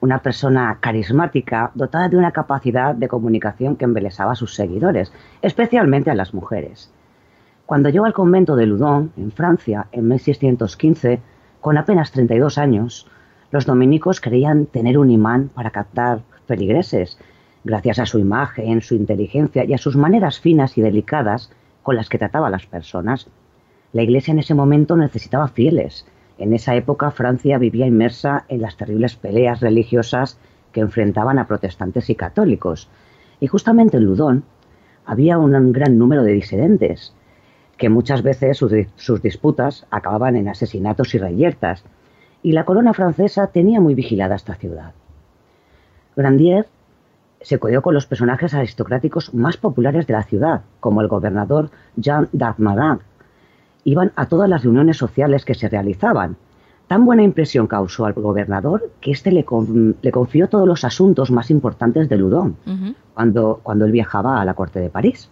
una persona carismática, dotada de una capacidad de comunicación que embelesaba a sus seguidores, especialmente a las mujeres. Cuando llegó al convento de Loudun, en Francia, en 1615, con apenas 32 años, los dominicos creían tener un imán para captar feligreses, gracias a su imagen, su inteligencia y a sus maneras finas y delicadas con las que trataba a las personas. La Iglesia en ese momento necesitaba fieles. En esa época Francia vivía inmersa en las terribles peleas religiosas que enfrentaban a protestantes y católicos. Y justamente en Loudun había un gran número de disidentes, que muchas veces sus disputas acababan en asesinatos y reyertas, y la corona francesa tenía muy vigilada esta ciudad. Grandier se codió con los personajes aristocráticos más populares de la ciudad, como el gobernador Jean d'Armarin. Iban a todas las reuniones sociales que se realizaban. Tan buena impresión causó al gobernador que éste le confió todos los asuntos más importantes de Loudun, cuando él viajaba a la corte de París.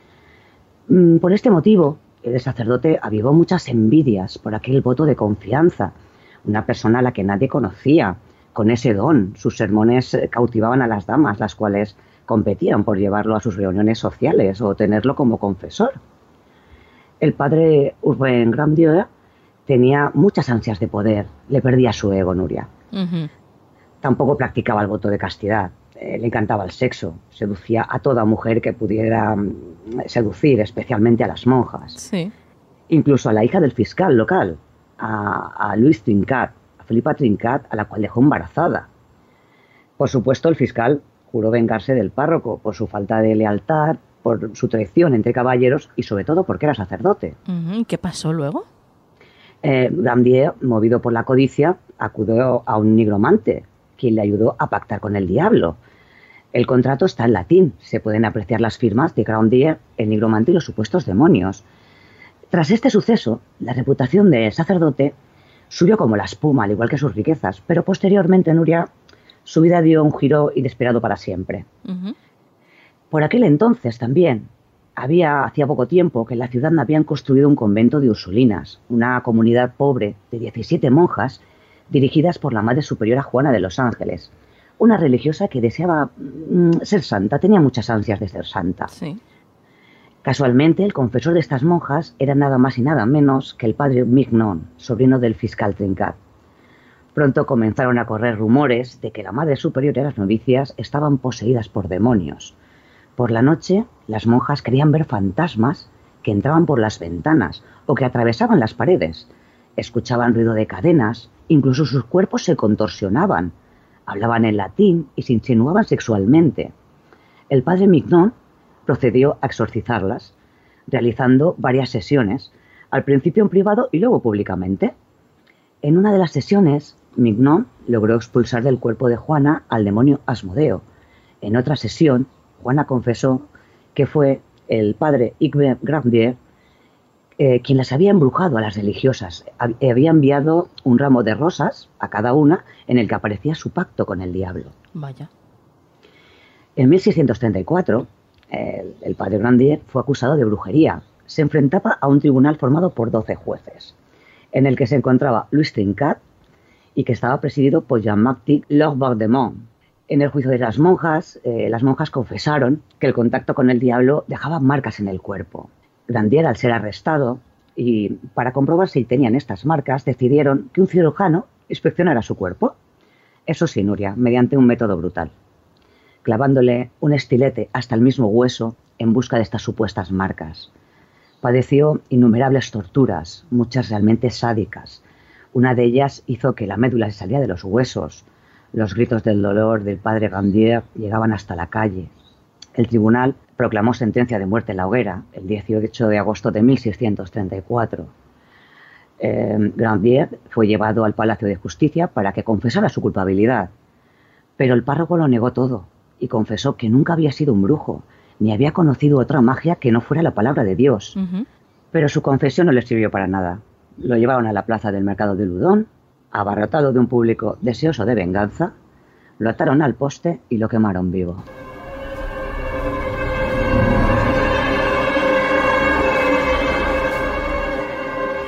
Por este motivo, el sacerdote avivó muchas envidias por aquel voto de confianza, una persona a la que nadie conocía, con ese don. Sus sermones cautivaban a las damas, las cuales competían por llevarlo a sus reuniones sociales o tenerlo como confesor. El padre Urbain Grandier tenía muchas ansias de poder, le perdía su ego, Nuria. Tampoco practicaba el voto de castidad, le encantaba el sexo, seducía a toda mujer que pudiera seducir, especialmente a las monjas. Sí. Incluso a la hija del fiscal local, a Louise Trinquat, a Felipa Trinquat, a la cual dejó embarazada. Por supuesto, el fiscal juró vengarse del párroco por su falta de lealtad, por su traición entre caballeros y sobre todo porque era sacerdote. ¿Y qué pasó luego? Grandier, movido por la codicia, acudió a un nigromante, quien le ayudó a pactar con el diablo. El contrato está en latín, se pueden apreciar las firmas de Grandier, el nigromante y los supuestos demonios. Tras este suceso, la reputación de sacerdote subió como la espuma, al igual que sus riquezas, pero posteriormente, Nuria, su vida dio un giro inesperado para siempre. Por aquel entonces también, hacía poco tiempo que en la ciudad habían construido un convento de Ursulinas, una comunidad pobre de 17 monjas dirigidas por la Madre Superiora Juana de los Ángeles, una religiosa que deseaba ser santa, tenía muchas ansias de ser santa. Sí. Casualmente, el confesor de estas monjas era nada más y nada menos que el padre Mignon, sobrino del fiscal Trinquat. Pronto comenzaron a correr rumores de que la Madre Superiora y las novicias estaban poseídas por demonios. Por la noche, las monjas creían ver fantasmas que entraban por las ventanas o que atravesaban las paredes. Escuchaban ruido de cadenas, incluso sus cuerpos se contorsionaban, hablaban en latín y se insinuaban sexualmente. El padre Mignon procedió a exorcizarlas, realizando varias sesiones, al principio en privado y luego públicamente. En una de las sesiones, Mignon logró expulsar del cuerpo de Juana al demonio Asmodeo. En otra sesión, Juana confesó que fue el padre Hubert Grandier quien las había embrujado a las religiosas. Había enviado un ramo de rosas a cada una en el que aparecía su pacto con el diablo. Vaya. En 1634, el padre Grandier fue acusado de brujería. Se enfrentaba a un tribunal formado por 12 jueces, en el que se encontraba Louis Trinquat y que estaba presidido por Jean-Baptiste Laubardemont. En el juicio de las monjas confesaron que el contacto con el diablo dejaba marcas en el cuerpo. Grandier, al ser arrestado, y para comprobar si tenían estas marcas, decidieron que un cirujano inspeccionara su cuerpo. Eso sí, Nuria, mediante un método brutal, clavándole un estilete hasta el mismo hueso en busca de estas supuestas marcas. Padeció innumerables torturas, muchas realmente sádicas. Una de ellas hizo que la médula se salía de los huesos. Los gritos del dolor del padre Grandier llegaban hasta la calle. El tribunal proclamó sentencia de muerte en la hoguera el 18 de agosto de 1634. Grandier fue llevado al Palacio de Justicia para que confesara su culpabilidad. Pero el párroco lo negó todo y confesó que nunca había sido un brujo, ni había conocido otra magia que no fuera la palabra de Dios. Pero su confesión no le sirvió para nada. Lo llevaron a la plaza del mercado de Loudun, abarrotado de un público deseoso de venganza, lo ataron al poste y lo quemaron vivo.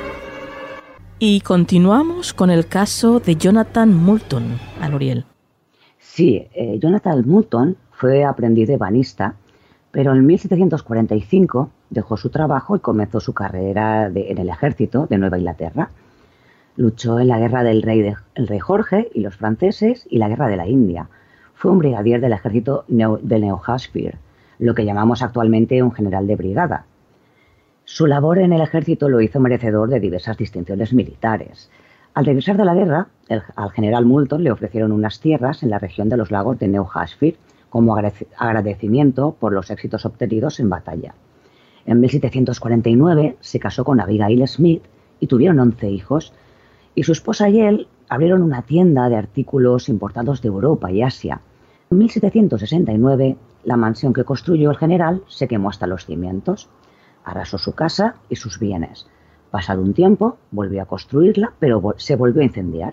Y continuamos con el caso de Jonathan Moulton, Aluriel. Sí, Jonathan Moulton fue aprendiz de ebanista, pero en 1745 dejó su trabajo y comenzó su carrera en el ejército de Nueva Inglaterra. Luchó en la guerra del rey Jorge y los franceses y la guerra de la India. Fue un brigadier del ejército de New Hampshire, lo que llamamos actualmente un general de brigada. Su labor en el ejército lo hizo merecedor de diversas distinciones militares. Al regresar de la guerra, al general Moulton le ofrecieron unas tierras en la región de los lagos de New Hampshire como agradecimiento por los éxitos obtenidos en batalla. En 1749 se casó con Abigail Smith y tuvieron 11 hijos, y su esposa y él abrieron una tienda de artículos importados de Europa y Asia. En 1769, la mansión que construyó el general se quemó hasta los cimientos. Arrasó su casa y sus bienes. Pasado un tiempo, volvió a construirla, pero se volvió a incendiar.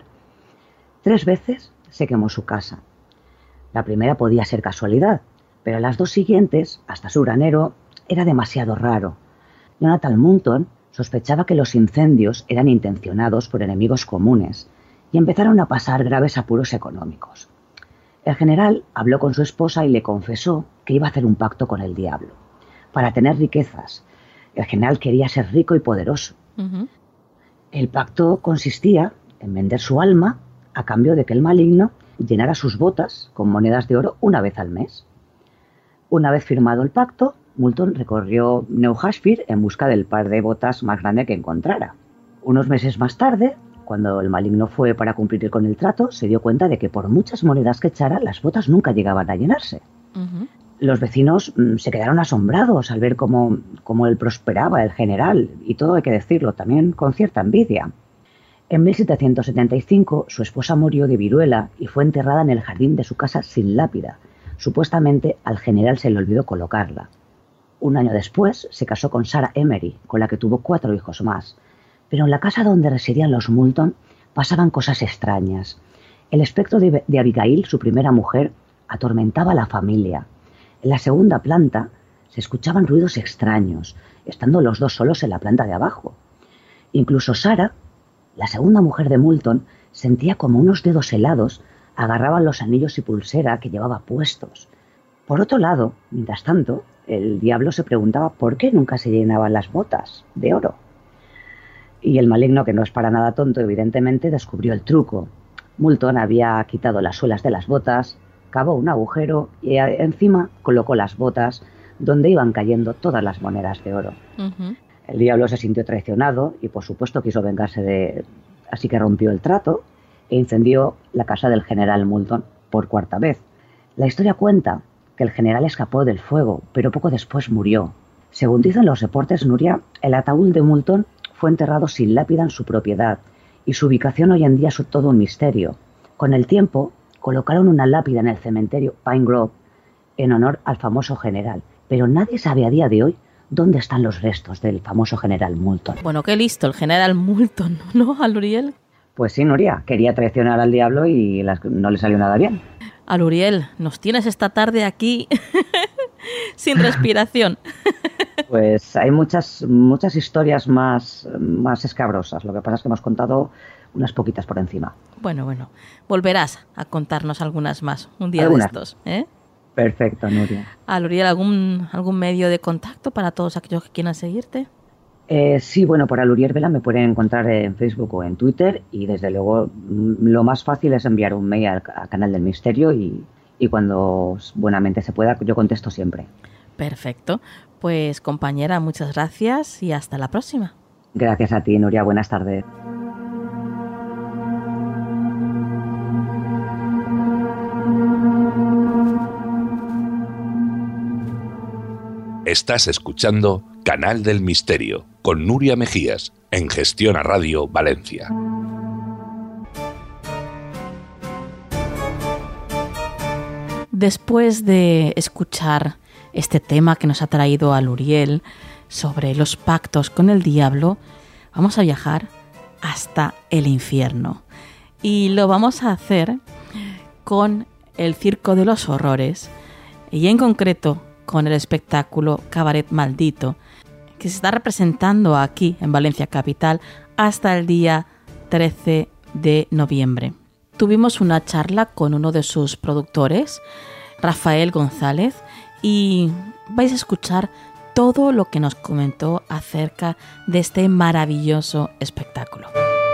3 veces se quemó su casa. La primera podía ser casualidad, pero las 2 siguientes, hasta su granero, era demasiado raro. Jonathan Moulton sospechaba que los incendios eran intencionados por enemigos comunes y empezaron a pasar graves apuros económicos. El general habló con su esposa y le confesó que iba a hacer un pacto con el diablo para tener riquezas. El general quería ser rico y poderoso. Uh-huh. El pacto consistía en vender su alma a cambio de que el maligno llenara sus botas con monedas de oro una vez al mes. Una vez firmado el pacto, Moulton recorrió New Hampshire en busca del par de botas más grande que encontrara. Unos meses más tarde, cuando el maligno fue para cumplir con el trato, se dio cuenta de que por muchas monedas que echara, las botas nunca llegaban a llenarse. Uh-huh. Los vecinos se quedaron asombrados al ver cómo él prosperaba, el general, y todo hay que decirlo, también con cierta envidia. En 1775 su esposa murió de viruela y fue enterrada en el jardín de su casa sin lápida. Supuestamente al general se le olvidó colocarla. Un año después se casó con Sarah Emery, con la que tuvo 4 hijos más. Pero en la casa donde residían los Moulton pasaban cosas extrañas. El espectro de Abigail, su primera mujer, atormentaba a la familia. En la segunda planta se escuchaban ruidos extraños, estando los 2 solos en la planta de abajo. Incluso Sarah, la segunda mujer de Moulton, sentía como unos dedos helados agarraban los anillos y pulsera que llevaba puestos. Por otro lado, mientras tanto, el diablo se preguntaba por qué nunca se llenaban las botas de oro. Y el maligno, que no es para nada tonto, evidentemente descubrió el truco. Moulton había quitado las suelas de las botas, cavó un agujero y encima colocó las botas donde iban cayendo todas las monedas de oro. Uh-huh. El diablo se sintió traicionado y por supuesto quiso vengarse así que rompió el trato e incendió la casa del general Moulton por 4ª vez. La historia cuenta que el general escapó del fuego, pero poco después murió. Según dicen los reportes, Nuria, el ataúd de Moulton fue enterrado sin lápida en su propiedad y su ubicación hoy en día es todo un misterio. Con el tiempo, colocaron una lápida en el cementerio Pine Grove en honor al famoso general, pero nadie sabe a día de hoy dónde están los restos del famoso general Moulton. Bueno, qué listo el general Moulton, ¿no, Aluriel? Pues sí, Nuria, quería traicionar al diablo y no le salió nada bien. Aluriel, nos tienes esta tarde aquí sin respiración. Pues hay muchas historias más escabrosas. Lo que pasa es que hemos contado unas poquitas por encima. Bueno, volverás a contarnos algunas más un día de estos, ¿eh? Perfecto, Nuria. Aluriel, ¿algún medio de contacto para todos aquellos que quieran seguirte? Sí, bueno, por Aluriel Vela me pueden encontrar en Facebook o en Twitter y desde luego lo más fácil es enviar un mail al Canal del Misterio y cuando buenamente se pueda yo contesto siempre. Perfecto. Pues compañera, muchas gracias y hasta la próxima. Gracias a ti, Nuria. Buenas tardes. Estás escuchando Canal del Misterio con Nuria Mejías en Gestiona Radio Valencia. Después de escuchar este tema que nos ha traído Aluriel sobre los pactos con el diablo, vamos a viajar hasta el infierno. Y lo vamos a hacer con el Circo de los Horrores y en concreto con el espectáculo Cabaret Maldito, que se está representando aquí en Valencia Capital hasta el día 13 de noviembre. tuvimos una charla con uno de sus productores, Rafael González, y vais a escuchar todo lo que nos comentó acerca de este maravilloso espectáculo.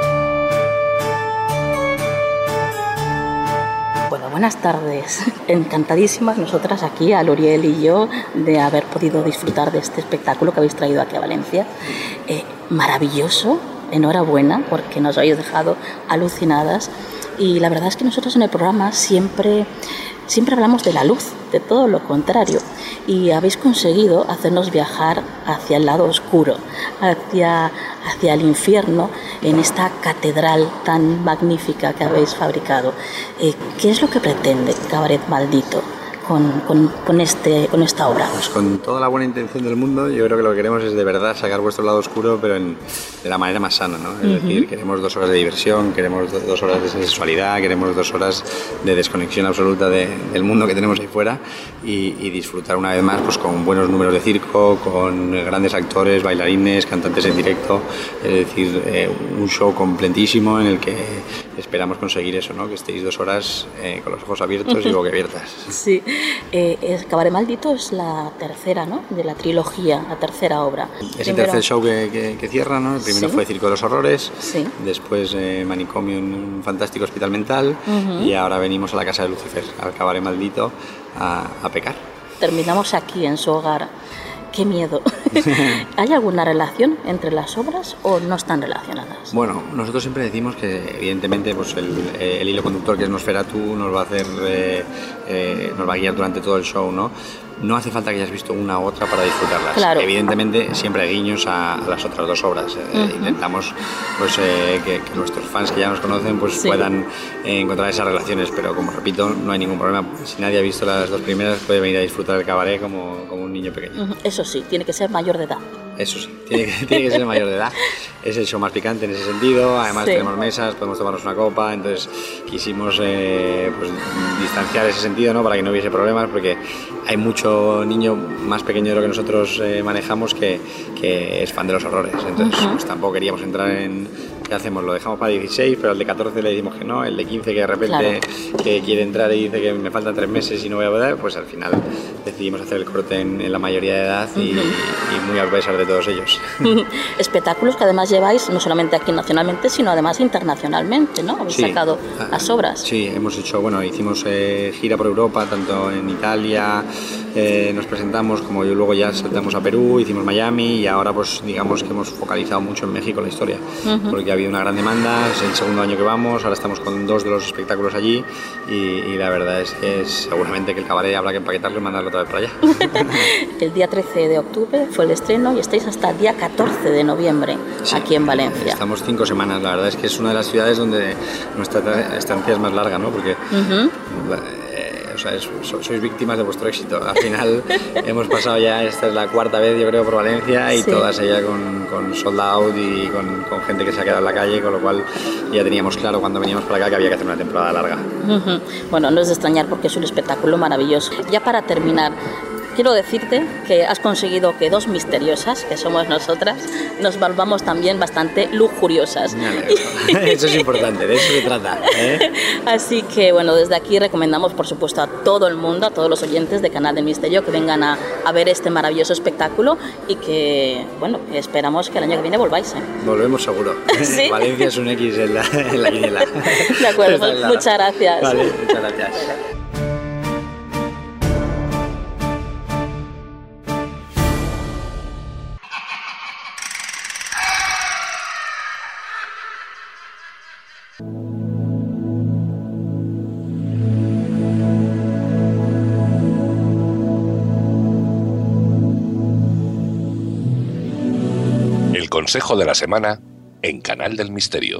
Bueno, buenas tardes. Encantadísimas nosotras aquí, a Luriel y yo, de haber podido disfrutar de este espectáculo que habéis traído aquí a Valencia. Maravilloso, enhorabuena, porque nos habéis dejado alucinadas. Y la verdad es que nosotros en el programa siempre hablamos de la luz, de todo lo contrario. Y habéis conseguido hacernos viajar hacia el lado oscuro, hacia el infierno, en esta catedral tan magnífica que habéis fabricado. ¿Qué es lo que pretende Cabaret Maldito con esta obra? Pues con toda la buena intención del mundo, yo creo que lo que queremos es de verdad sacar vuestro lado oscuro, pero de la manera más sana, ¿no? Es decir, queremos 2 horas de diversión, queremos 2 horas de sexualidad, queremos 2 horas de desconexión absoluta del mundo que tenemos ahí fuera y disfrutar una vez más pues con buenos números de circo, con grandes actores, bailarines, cantantes en directo, es decir, un show completísimo en el que esperamos conseguir eso, ¿no? Que estéis 2 horas con los ojos abiertos y boquiabiertas. Sí. Cabaret Maldito es la tercera, ¿no?, de la trilogía, la tercera obra. Es el tercer show que cierra, ¿no? El primero fue Circo de los Horrores, después Manicomio en un fantástico hospital mental y ahora venimos a la casa de Lucifer, al Cabaret Maldito, a pecar. Terminamos aquí en su hogar. ¡Qué miedo! ¿Hay alguna relación entre las obras o no están relacionadas? Bueno, nosotros siempre decimos que evidentemente pues el hilo conductor que es Nosferatu nos va a hacer, nos va a guiar durante todo el show, ¿no? No hace falta que hayas visto una u otra para disfrutarlas. Claro. Evidentemente siempre hay guiños a las otras 2 obras. Intentamos pues que nuestros fans que ya nos conocen pues puedan encontrar esas relaciones, pero como repito, no hay ningún problema. Si nadie ha visto las 2 primeras puede venir a disfrutar del cabaret como un niño pequeño. Eso sí, tiene que ser mayor de edad. Eso sí, tiene que ser mayor de edad. Es el show más picante en ese sentido. Además tenemos mesas, podemos tomarnos una copa. Entonces quisimos pues, distanciar ese sentido, ¿no? Para que no hubiese problemas, porque hay mucho niño más pequeño de lo que nosotros manejamos que es fan de los horrores. Entonces pues, tampoco queríamos entrar en ¿qué hacemos? Lo dejamos para 16, pero al de 14 le decimos que no. El de 15 que de repente que quiere entrar y dice que me faltan 3 meses y no voy a poder, pues al final decidimos hacer el corte en la mayoría de edad y muy a pesar de todos ellos. Espectáculos que además lleváis no solamente aquí nacionalmente, sino además internacionalmente, ¿no? Habéis sacado las obras. Sí, hemos hecho, hicimos gira por Europa, tanto en Italia, nos presentamos, como yo luego ya saltamos a Perú, hicimos Miami y ahora pues digamos que hemos focalizado mucho en México la historia, porque ha habido una gran demanda, es el segundo año que vamos, ahora estamos con 2 de los espectáculos allí y la verdad es que seguramente que el cabaret habrá que empaquetarlo y mandarlo otra vez para allá. El día 13 de octubre fue el estreno y estáis hasta el día 14 de noviembre aquí en Valencia. Estamos 5 semanas, la verdad es que es una de las ciudades donde nuestra estancia es más larga, ¿no? Porque sois víctimas de vuestro éxito. Al final hemos pasado ya, esta es la 4ª vez yo creo por Valencia y todas ellas con sold out y con gente que se ha quedado en la calle, con lo cual ya teníamos claro cuando veníamos para acá que había que hacer una temporada larga. Bueno, no es de extrañar porque es un espectáculo maravilloso. Ya para terminar, quiero decirte que has conseguido que 2 misteriosas, que somos nosotras, nos volvamos también bastante lujuriosas. Eso es importante, de eso se trata, ¿eh? Así que, desde aquí recomendamos, por supuesto, a todo el mundo, a todos los oyentes de Canal del Misterio, que vengan a ver este maravilloso espectáculo y que esperamos que el año que viene volváis. Volvemos seguro. ¿Sí? Valencia es un X en la quiniela. De acuerdo, pues, muchas gracias. Vale, muchas gracias. Consejo de la semana en Canal del Misterio.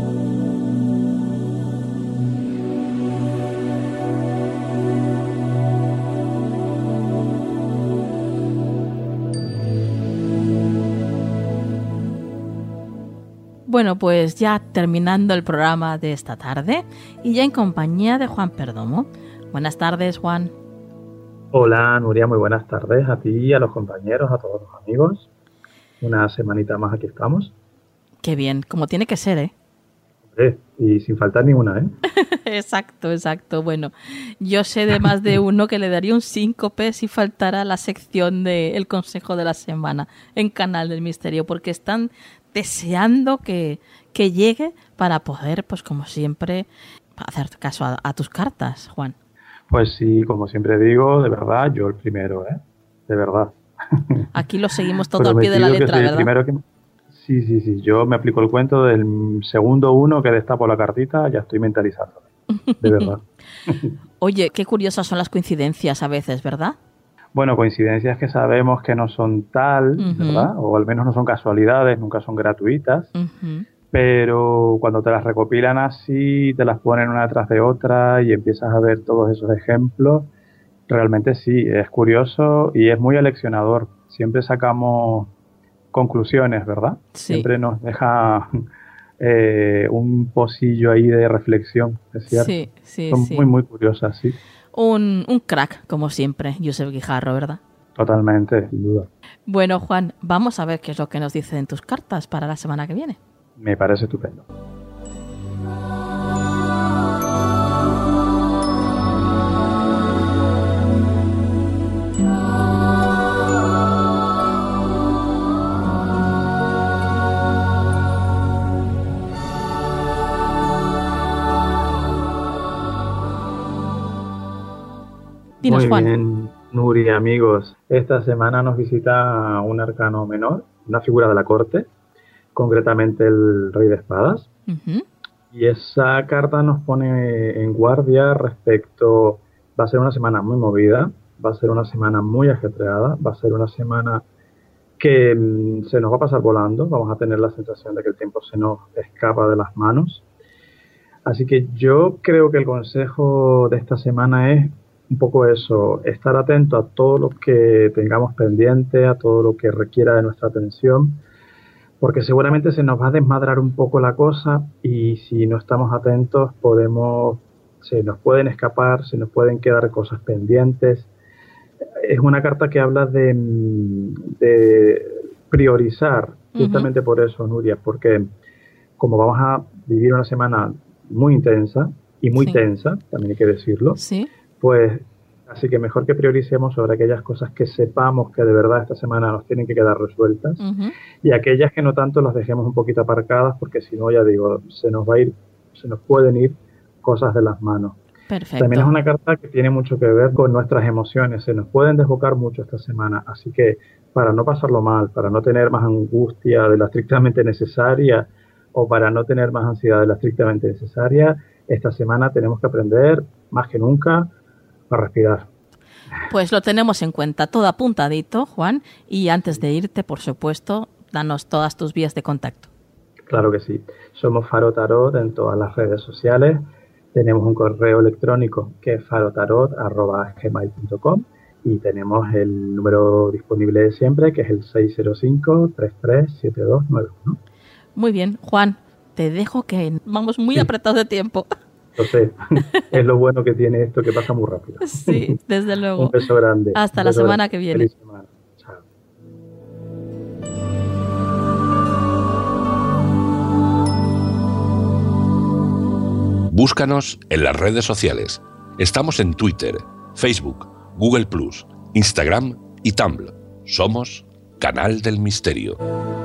Bueno, pues ya terminando el programa de esta tarde y ya en compañía de Juan Perdomo. Buenas tardes, Juan. Hola, Nuria, muy buenas tardes a ti, a los compañeros, a todos los amigos. Una semanita más aquí estamos. Qué bien, como tiene que ser, ¿eh? Y sin faltar ninguna, ¿eh? Exacto. Bueno, yo sé de más de uno que le daría un síncope si faltara la sección del consejo de la semana en Canal del Misterio, porque están deseando que llegue para poder, pues como siempre, hacer caso a tus cartas, Juan. Pues sí, como siempre digo, de verdad, yo el primero, ¿eh? De verdad. Aquí lo seguimos todo al pie de la letra, ¿verdad? Sí. Yo me aplico el cuento del segundo uno que destapo la cartita, ya estoy mentalizando. De verdad. Oye, qué curiosas son las coincidencias a veces, ¿verdad? Bueno, coincidencias que sabemos que no son tal, ¿verdad? O al menos no son casualidades, nunca son gratuitas. Pero cuando te las recopilan así, te las ponen una detrás de otra y empiezas a ver todos esos ejemplos, realmente sí, es curioso y es muy aleccionador. Siempre sacamos conclusiones, ¿verdad? Sí. Siempre nos deja un pocillo ahí de reflexión, ¿es cierto? Sí. Son muy, muy curiosas, sí. Un crack, como siempre, Josep Guijarro, ¿verdad? Totalmente, sin duda. Bueno, Juan, vamos a ver qué es lo que nos dicen tus cartas para la semana que viene. Me parece estupendo. Dinos, Muy Juan. bien, Nuria, amigos. Esta semana nos visita un arcano menor, una figura de la corte, concretamente el Rey de Espadas. Y esa carta nos pone en guardia respecto, va a ser una semana muy movida, va a ser una semana muy ajetreada, va a ser una semana que se nos va a pasar volando, vamos a tener la sensación de que el tiempo se nos escapa de las manos. Así que yo creo que el consejo de esta semana es un poco eso, estar atento a todo lo que tengamos pendiente, a todo lo que requiera de nuestra atención, porque seguramente se nos va a desmadrar un poco la cosa y si no estamos atentos se nos pueden escapar, se nos pueden quedar cosas pendientes. Es una carta que habla de priorizar, justamente por eso, Nuria, porque como vamos a vivir una semana muy intensa y muy tensa, también hay que decirlo, pues así que mejor que prioricemos sobre aquellas cosas que sepamos que de verdad esta semana nos tienen que quedar resueltas y aquellas que no tanto las dejemos un poquito aparcadas porque si no, ya digo, se nos pueden ir cosas de las manos. Perfecto. También es una carta que tiene mucho que ver con nuestras emociones, se nos pueden desbocar mucho esta semana, así que para no pasarlo mal, para no tener más angustia de la estrictamente necesaria o para no tener más ansiedad de la estrictamente necesaria, esta semana tenemos que aprender más que nunca a respirar. Pues lo tenemos en cuenta, todo apuntadito, Juan, y antes de irte, por supuesto, danos todas tus vías de contacto. Claro que sí. Somos Faro Tarot en todas las redes sociales. Tenemos un correo electrónico que es farotarot@gmail.com y tenemos el número disponible de siempre, que es el 605-337291. Muy bien, Juan, te dejo que vamos muy apretados de tiempo. Lo sé, es lo bueno que tiene esto, que pasa muy rápido. Sí, desde luego. Un beso grande. Hasta la semana que viene. Feliz semana. Chao. Búscanos en las redes sociales. Estamos en Twitter, Facebook, Google+, Instagram y Tumblr. Somos Canal del Misterio.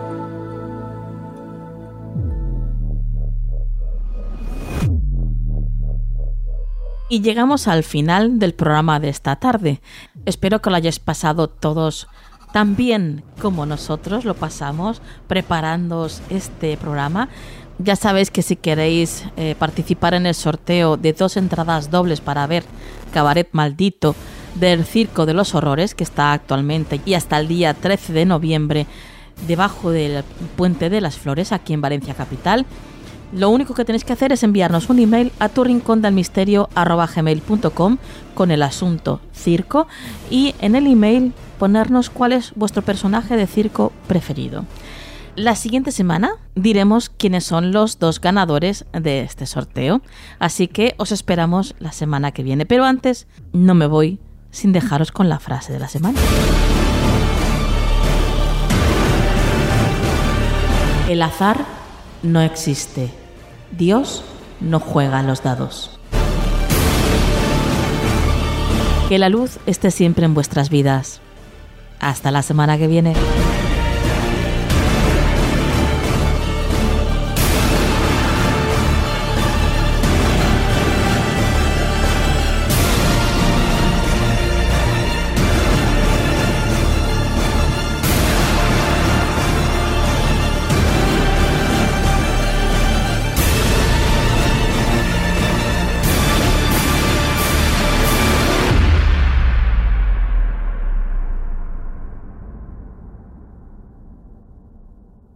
Y llegamos al final del programa de esta tarde. Espero que lo hayáis pasado todos tan bien como nosotros lo pasamos preparándoos este programa. Ya sabéis que si queréis participar en el sorteo de 2 entradas dobles para ver Cabaret Maldito del Circo de los Horrores, que está actualmente y hasta el día 13 de noviembre debajo del Puente de las Flores, aquí en Valencia Capital, lo único que tenéis que hacer es enviarnos un email a turrincondelmisterio@gmail.com con el asunto circo y en el email ponernos cuál es vuestro personaje de circo preferido. La siguiente semana diremos quiénes son los 2 ganadores de este sorteo, así que os esperamos la semana que viene. Pero antes, no me voy sin dejaros con la frase de la semana. El azar no existe. Dios no juega a los dados. Que la luz esté siempre en vuestras vidas. Hasta la semana que viene.